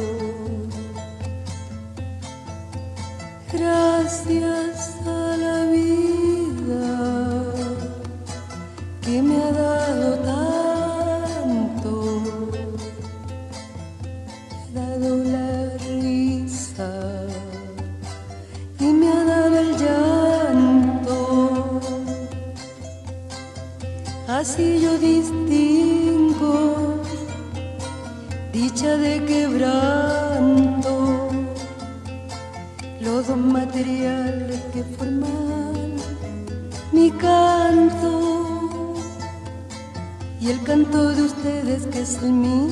Gracias a la vida que me ha dado tanto, me ha dado la risa y me ha dado el llanto. Así yo distingo dicha de quebranto, los dos materiales que forman mi canto y el canto de ustedes que es el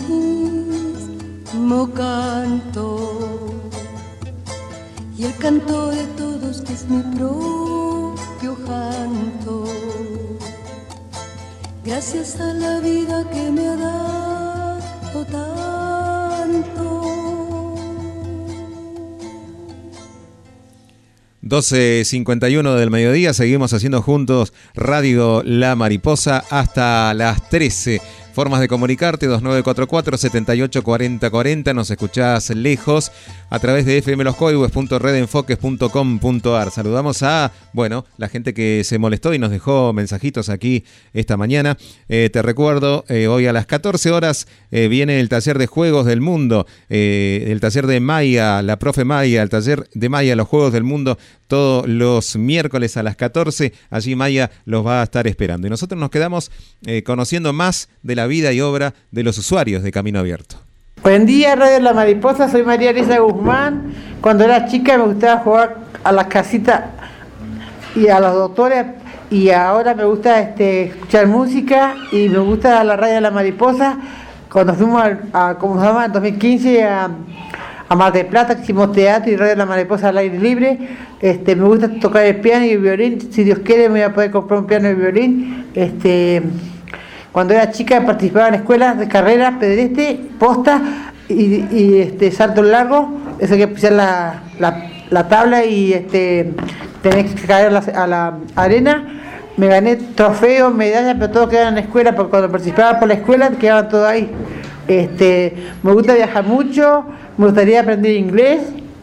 mismo canto, y el canto de todos que es mi propio canto. Gracias a la vida que me ha dado tanto. doce cincuenta y uno del mediodía, seguimos haciendo juntos Radio La Mariposa hasta las trece. Formas de comunicarte, dos nueve cuatro cuatro, siete ocho cuatro cero cuatro cero, nos escuchás lejos a través de f m los coihues punto red enfoques punto com punto a r. Saludamos a, bueno, la gente que se molestó y nos dejó mensajitos aquí esta mañana. Eh, te recuerdo, eh, hoy a las catorce horas eh, viene el taller de juegos del mundo, eh, el taller de Maya, la profe Maya, el taller de Maya, los juegos del mundo, todos los miércoles a las catorce, allí Maya los va a estar esperando. Y nosotros nos quedamos eh, conociendo más de la vida y obra de los usuarios de Camino Abierto. Buen día, Radio La Mariposa, soy María Elisa Guzmán. Cuando era chica me gustaba jugar a las casitas y a los doctores, y ahora me gusta este, escuchar música y me gusta la Radio La Mariposa. Cuando fuimos a, a como se llama, en dos mil quince a, a Mar del Plata, que hicimos teatro y Radio La Mariposa al aire libre, este, me gusta tocar el piano y el violín. Si Dios quiere me voy a poder comprar un piano y violín. Este, Cuando era chica participaba en escuelas de carreras, pedestre, posta y, y este, salto largo. Eso hay que pisar la, la, la tabla y este, tener que caer a la, a la arena. Me gané trofeos, medallas, pero todo quedaba en la escuela, porque cuando participaba por la escuela quedaba todo ahí. Este, me gusta viajar mucho, me gustaría aprender inglés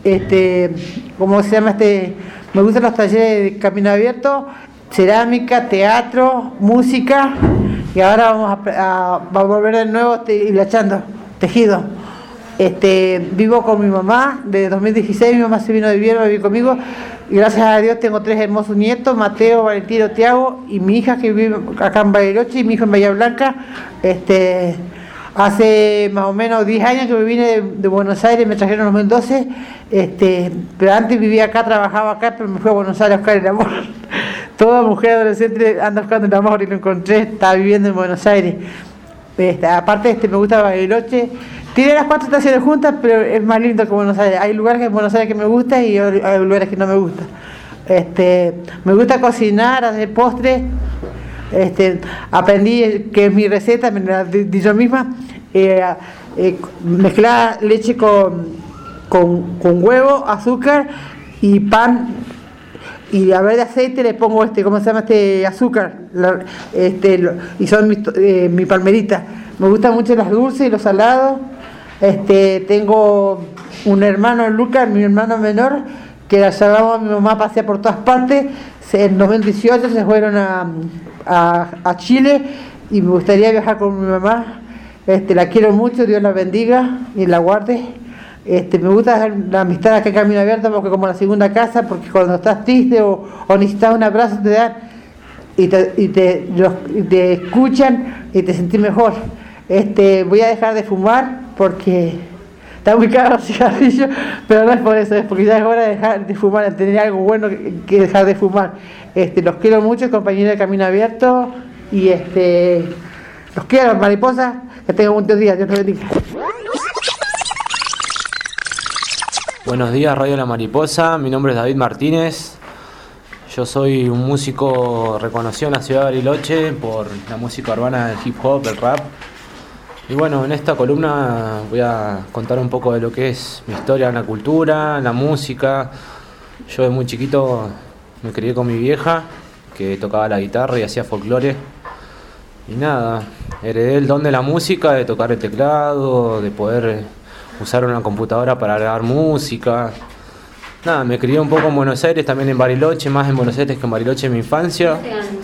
este, ¿cómo se llama este? Me gustan los talleres de Camino Abierto, cerámica, teatro, música, y ahora vamos a, a, a volver de nuevo te, hilachando, tejido. Este, vivo con mi mamá, desde dos mil dieciséis mi mamá se vino de Vierma a vivir conmigo, y gracias a Dios tengo tres hermosos nietos, Mateo, Valentino, Tiago, y mi hija que vive acá en Bariloche, y mi hijo en Bahía Blanca. Este, hace más o menos diez años que me vine de, de Buenos Aires, me trajeron en dos mil doce, este, pero antes vivía acá, trabajaba acá, pero me fui a Buenos Aires a buscar el amor. Toda mujer adolescente anda buscando el amor y lo encontré, estaba viviendo en Buenos Aires. Este, aparte este, me gusta Bariloche, tiene las cuatro estaciones juntas, pero es más lindo que Buenos Aires. Hay lugares en Buenos Aires que me gustan y hay lugares que no me gustan. Este, me gusta cocinar, hacer postres. Este, aprendí que es mi receta, me la di, di yo misma, eh, eh, mezclar leche con, con, con huevo, azúcar y pan, y a ver de aceite le pongo este, ¿cómo se llama este azúcar? La, este, lo, y son mis, eh, mi palmerita. Me gustan mucho los dulces y los salados. Este, tengo un hermano, Lucas, mi hermano menor, que la llevamos a mi mamá a pasear por todas partes. En dos mil dieciocho se fueron a, a, a Chile y me gustaría viajar con mi mamá. Este, la quiero mucho, Dios la bendiga y la guarde. Este, me gusta la amistad acá en Camino Abierto porque como la segunda casa, porque cuando estás triste o, o necesitas un abrazo te dan y te, y te, los, y te escuchan y te sentís mejor. Este, voy a dejar de fumar porque está muy caro el cigarrillo, pero no es por eso, es porque ya es hora de dejar de fumar, de tener algo bueno que, que dejar de fumar. Este, los quiero mucho, compañeros de Camino Abierto, y este, los quiero, mariposas, que tengan muchos días, Dios los bendiga. Buenos días, Radio La Mariposa, mi nombre es David Martínez, yo soy un músico reconocido en la ciudad de Bariloche por la música urbana, el hip hop, el rap. Y bueno, en esta columna voy a contar un poco de lo que es mi historia en la cultura, en la música. Yo de muy chiquito me crié con mi vieja, que tocaba la guitarra y hacía folclore. Y nada, heredé el don de la música, de tocar el teclado, de poder usar una computadora para grabar música. Nada, me crié un poco en Buenos Aires, también en Bariloche, más en Buenos Aires que en Bariloche en mi infancia.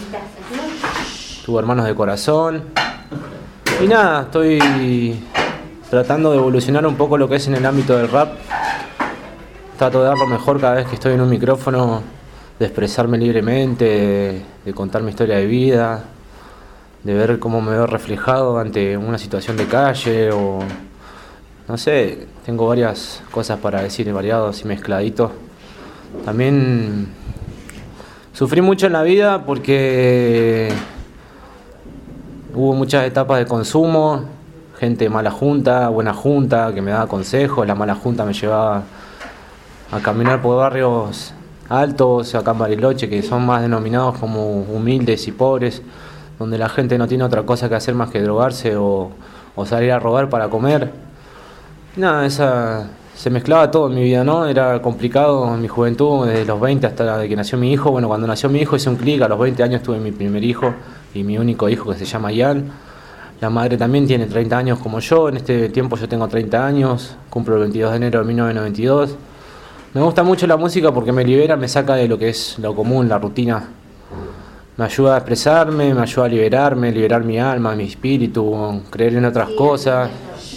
Tuve hermanos de corazón. Y nada, estoy tratando de evolucionar un poco lo que es en el ámbito del rap. Trato de dar lo mejor cada vez que estoy en un micrófono, de expresarme libremente, de, de contar mi historia de vida, de ver cómo me veo reflejado ante una situación de calle o... No sé, tengo varias cosas para decir, variados y mezcladitos. También sufrí mucho en la vida porque... Hubo muchas etapas de consumo, gente mala junta, buena junta, que me daba consejos. La mala junta me llevaba a caminar por barrios altos, acá en Bariloche, que son más denominados como humildes y pobres, donde la gente no tiene otra cosa que hacer más que drogarse o, o salir a robar para comer. Nada, esa, se mezclaba todo en mi vida, ¿no? Era complicado en mi juventud, desde los veinte hasta que nació mi hijo. Bueno, cuando nació mi hijo hice un clic, a los veinte años tuve mi primer hijo y mi único hijo, que se llama Ian. La madre también tiene treinta años como yo, en este tiempo yo tengo treinta años, cumplo el veintidós de enero de mil novecientos noventa y dos. Me gusta mucho la música porque me libera, me saca de lo que es lo común, la rutina. Me ayuda a expresarme, me ayuda a liberarme, liberar mi alma, mi espíritu, creer en otras cosas.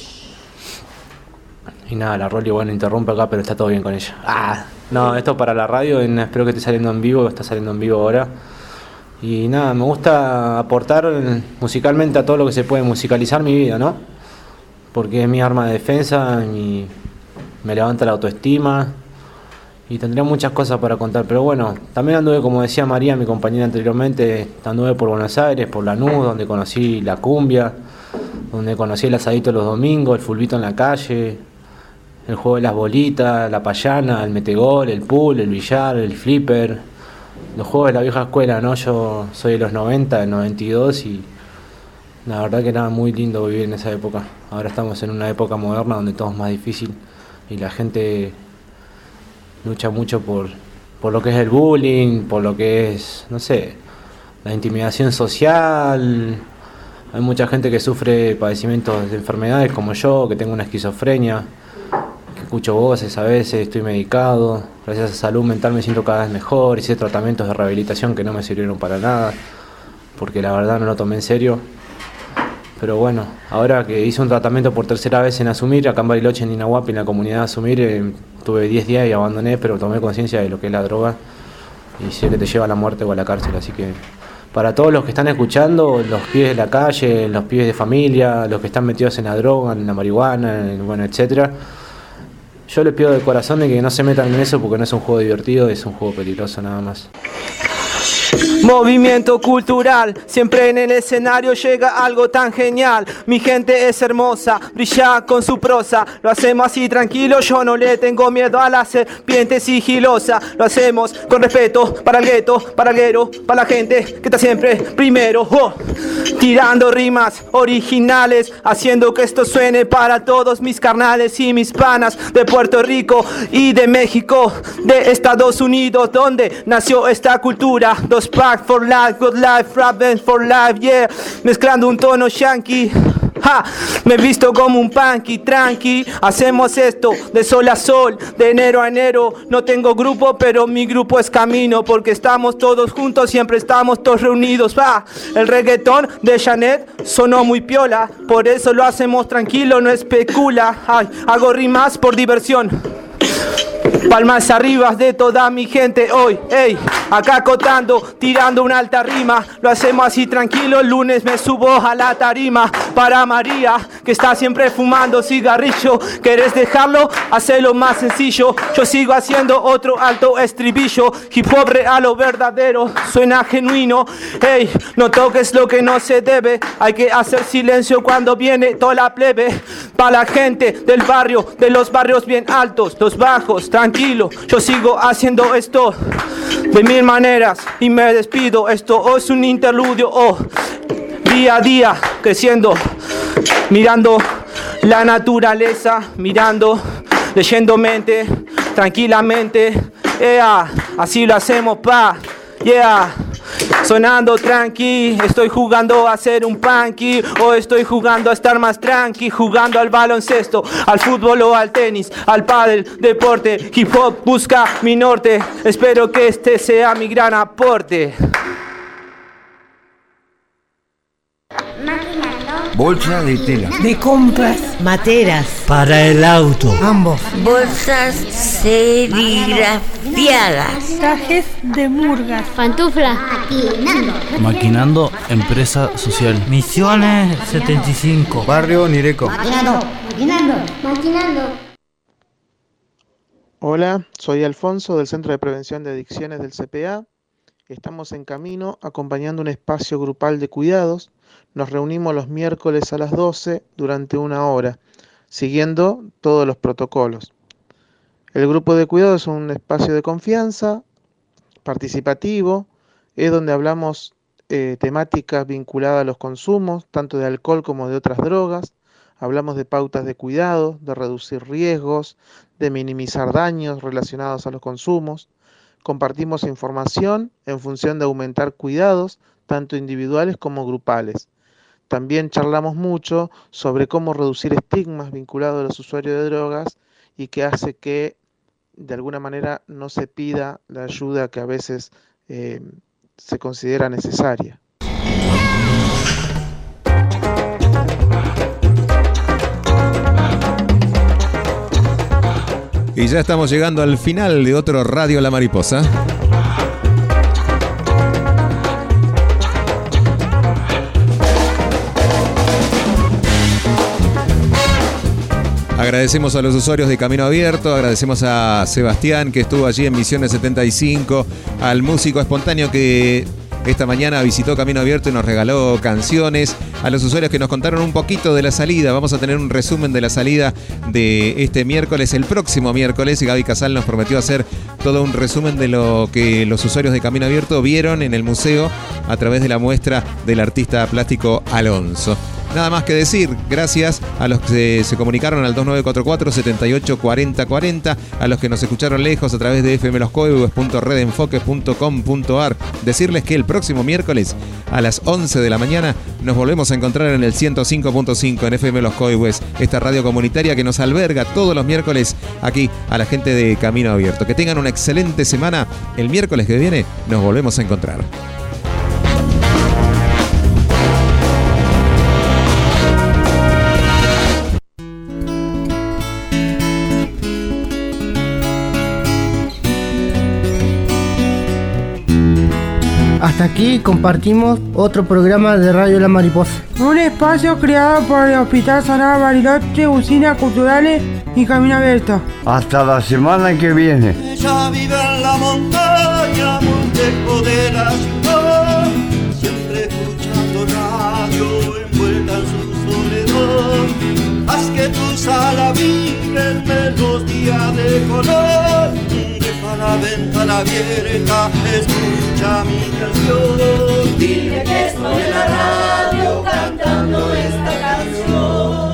Y nada, la Rolly, bueno, interrumpe acá, pero está todo bien con ella. Ah, no, esto para la radio, en, espero que esté saliendo en vivo, está saliendo en vivo ahora. Y nada, me gusta aportar musicalmente a todo lo que se puede, musicalizar mi vida, ¿no? Porque es mi arma de defensa, mi, me levanta la autoestima y tendría muchas cosas para contar. Pero bueno, también anduve, como decía María, mi compañera anteriormente, anduve por Buenos Aires, por Lanús, donde conocí la cumbia, donde conocí el asadito los domingos, el fulbito en la calle, el juego de las bolitas, la payana, el metegol, el pool, el billar, el flipper, los juegos de la vieja escuela, ¿no? Yo soy de los noventa, del noventa y dos, y la verdad que era muy lindo vivir en esa época. Ahora estamos en una época moderna donde todo es más difícil y la gente lucha mucho por, por lo que es el bullying, por lo que es, no sé, la intimidación social. Hay mucha gente que sufre padecimientos de enfermedades como yo, que tengo una esquizofrenia, escucho voces a veces, estoy medicado, gracias a salud mental me siento cada vez mejor, hice tratamientos de rehabilitación que no me sirvieron para nada, porque la verdad no lo tomé en serio. Pero bueno, ahora que hice un tratamiento por tercera vez en Asumir, acá en Bariloche, en Inahuapi, en la comunidad de Asumir, eh, tuve diez días y abandoné, pero tomé conciencia de lo que es la droga y sé que te lleva a la muerte o a la cárcel, así que para todos los que están escuchando, los pibes de la calle, los pibes de familia, los que están metidos en la droga, en la marihuana, en, bueno, etcétera, yo les pido de corazón de que no se metan en eso porque no es un juego divertido, es un juego peligroso nada más. Movimiento cultural, siempre en el escenario llega algo tan genial. Mi gente es hermosa, brilla con su prosa. Lo hacemos así tranquilo, yo no le tengo miedo a la serpiente sigilosa. Lo hacemos con respeto para el gueto, para el guero, para la gente que está siempre primero. Oh. Tirando rimas originales, haciendo que esto suene para todos mis carnales y mis panas de Puerto Rico y de México, de Estados Unidos, donde nació esta cultura. Dos pack for life, good life, rapping for life, yeah. Mezclando un tono yankee. Ja, me he visto como un punky, tranqui. Hacemos esto de sol a sol, de enero a enero. No tengo grupo, pero mi grupo es camino, porque estamos todos juntos, siempre estamos todos reunidos. Va, el reggaetón de Janet sonó muy piola, por eso lo hacemos tranquilo, no especula. Ay, hago rimas por diversión. Palmas arriba de toda mi gente hoy, ey, acá cotando, tirando una alta rima. Lo hacemos así tranquilo, el lunes me subo a la tarima. Para María, que está siempre fumando cigarrillo, ¿querés dejarlo? Hacelo más sencillo. Yo sigo haciendo otro alto estribillo. Hip hop real o verdadero, suena genuino. Ey, no toques lo que no se debe. Hay que hacer silencio cuando viene toda la plebe. Para la gente del barrio, de los barrios bien altos, los bajos, tranquilo, yo sigo haciendo esto de mil maneras y me despido. Esto es un interludio, oh, día a día creciendo, mirando la naturaleza, mirando, leyendo mente, tranquilamente, yeah, así lo hacemos, pa, yeah. Sonando tranqui, estoy jugando a ser un punky, o estoy jugando a estar más tranqui, jugando al baloncesto, al fútbol o al tenis, al pádel, deporte, hip hop busca mi norte, espero que este sea mi gran aporte. Bolsa de tela. De compras. Materas. Para el auto. Ambos. Bolsas serigrafiadas. Trajes de murgas. Pantuflas. Maquinando. Maquinando Empresa Social. Misiones setenta y cinco. Barrio Nireco. Maquinando. Maquinando. Maquinando. Hola, soy Alfonso del Centro de Prevención de Adicciones del C P A. Estamos en camino acompañando un espacio grupal de cuidados. Nos reunimos los miércoles a las doce durante una hora, siguiendo todos los protocolos. El grupo de cuidados es un espacio de confianza, participativo, es donde hablamos eh, temáticas vinculadas a los consumos, tanto de alcohol como de otras drogas. Hablamos de pautas de cuidado, de reducir riesgos, de minimizar daños relacionados a los consumos. Compartimos información en función de aumentar cuidados, tanto individuales como grupales. También charlamos mucho sobre cómo reducir estigmas vinculados a los usuarios de drogas y que hace que de alguna manera no se pida la ayuda que a veces eh, se considera necesaria. Y ya estamos llegando al final de otro Radio La Mariposa. Agradecemos a los usuarios de Camino Abierto, agradecemos a Sebastián que estuvo allí en Misiones setenta y cinco, al músico espontáneo que esta mañana visitó Camino Abierto y nos regaló canciones, a los usuarios que nos contaron un poquito de la salida. Vamos a tener un resumen de la salida de este miércoles, el próximo miércoles. Gaby Casal nos prometió hacer todo un resumen de lo que los usuarios de Camino Abierto vieron en el museo a través de la muestra del artista plástico Alonso. Nada más que decir, gracias a los que se comunicaron al dos nueve cuatro cuatro, siete ocho cuatro cero cuatro cero, a los que nos escucharon lejos a través de f m los coihues punto red enfoques punto com punto a r. Decirles que el próximo miércoles a las once de la mañana nos volvemos a encontrar en el ciento cinco punto cinco en F M Los Coihues, esta radio comunitaria que nos alberga todos los miércoles aquí a la gente de Camino Abierto. Que tengan una excelente semana. El miércoles que viene nos volvemos a encontrar. Hasta aquí compartimos otro programa de Radio La Mariposa. Un espacio creado por el Hospital Sagrado Bariloche, Usinas Culturales y Camino Abierto. Hasta la semana que viene. Ella vive en la montaña, muy lejos de la ciudad, siempre escuchando radio, envuelta en su soledad. Haz que tu sala vibre en melodía de color. Deja la ventana abierta, escucha mi canción. Dile que estoy en la radio cantando esta canción.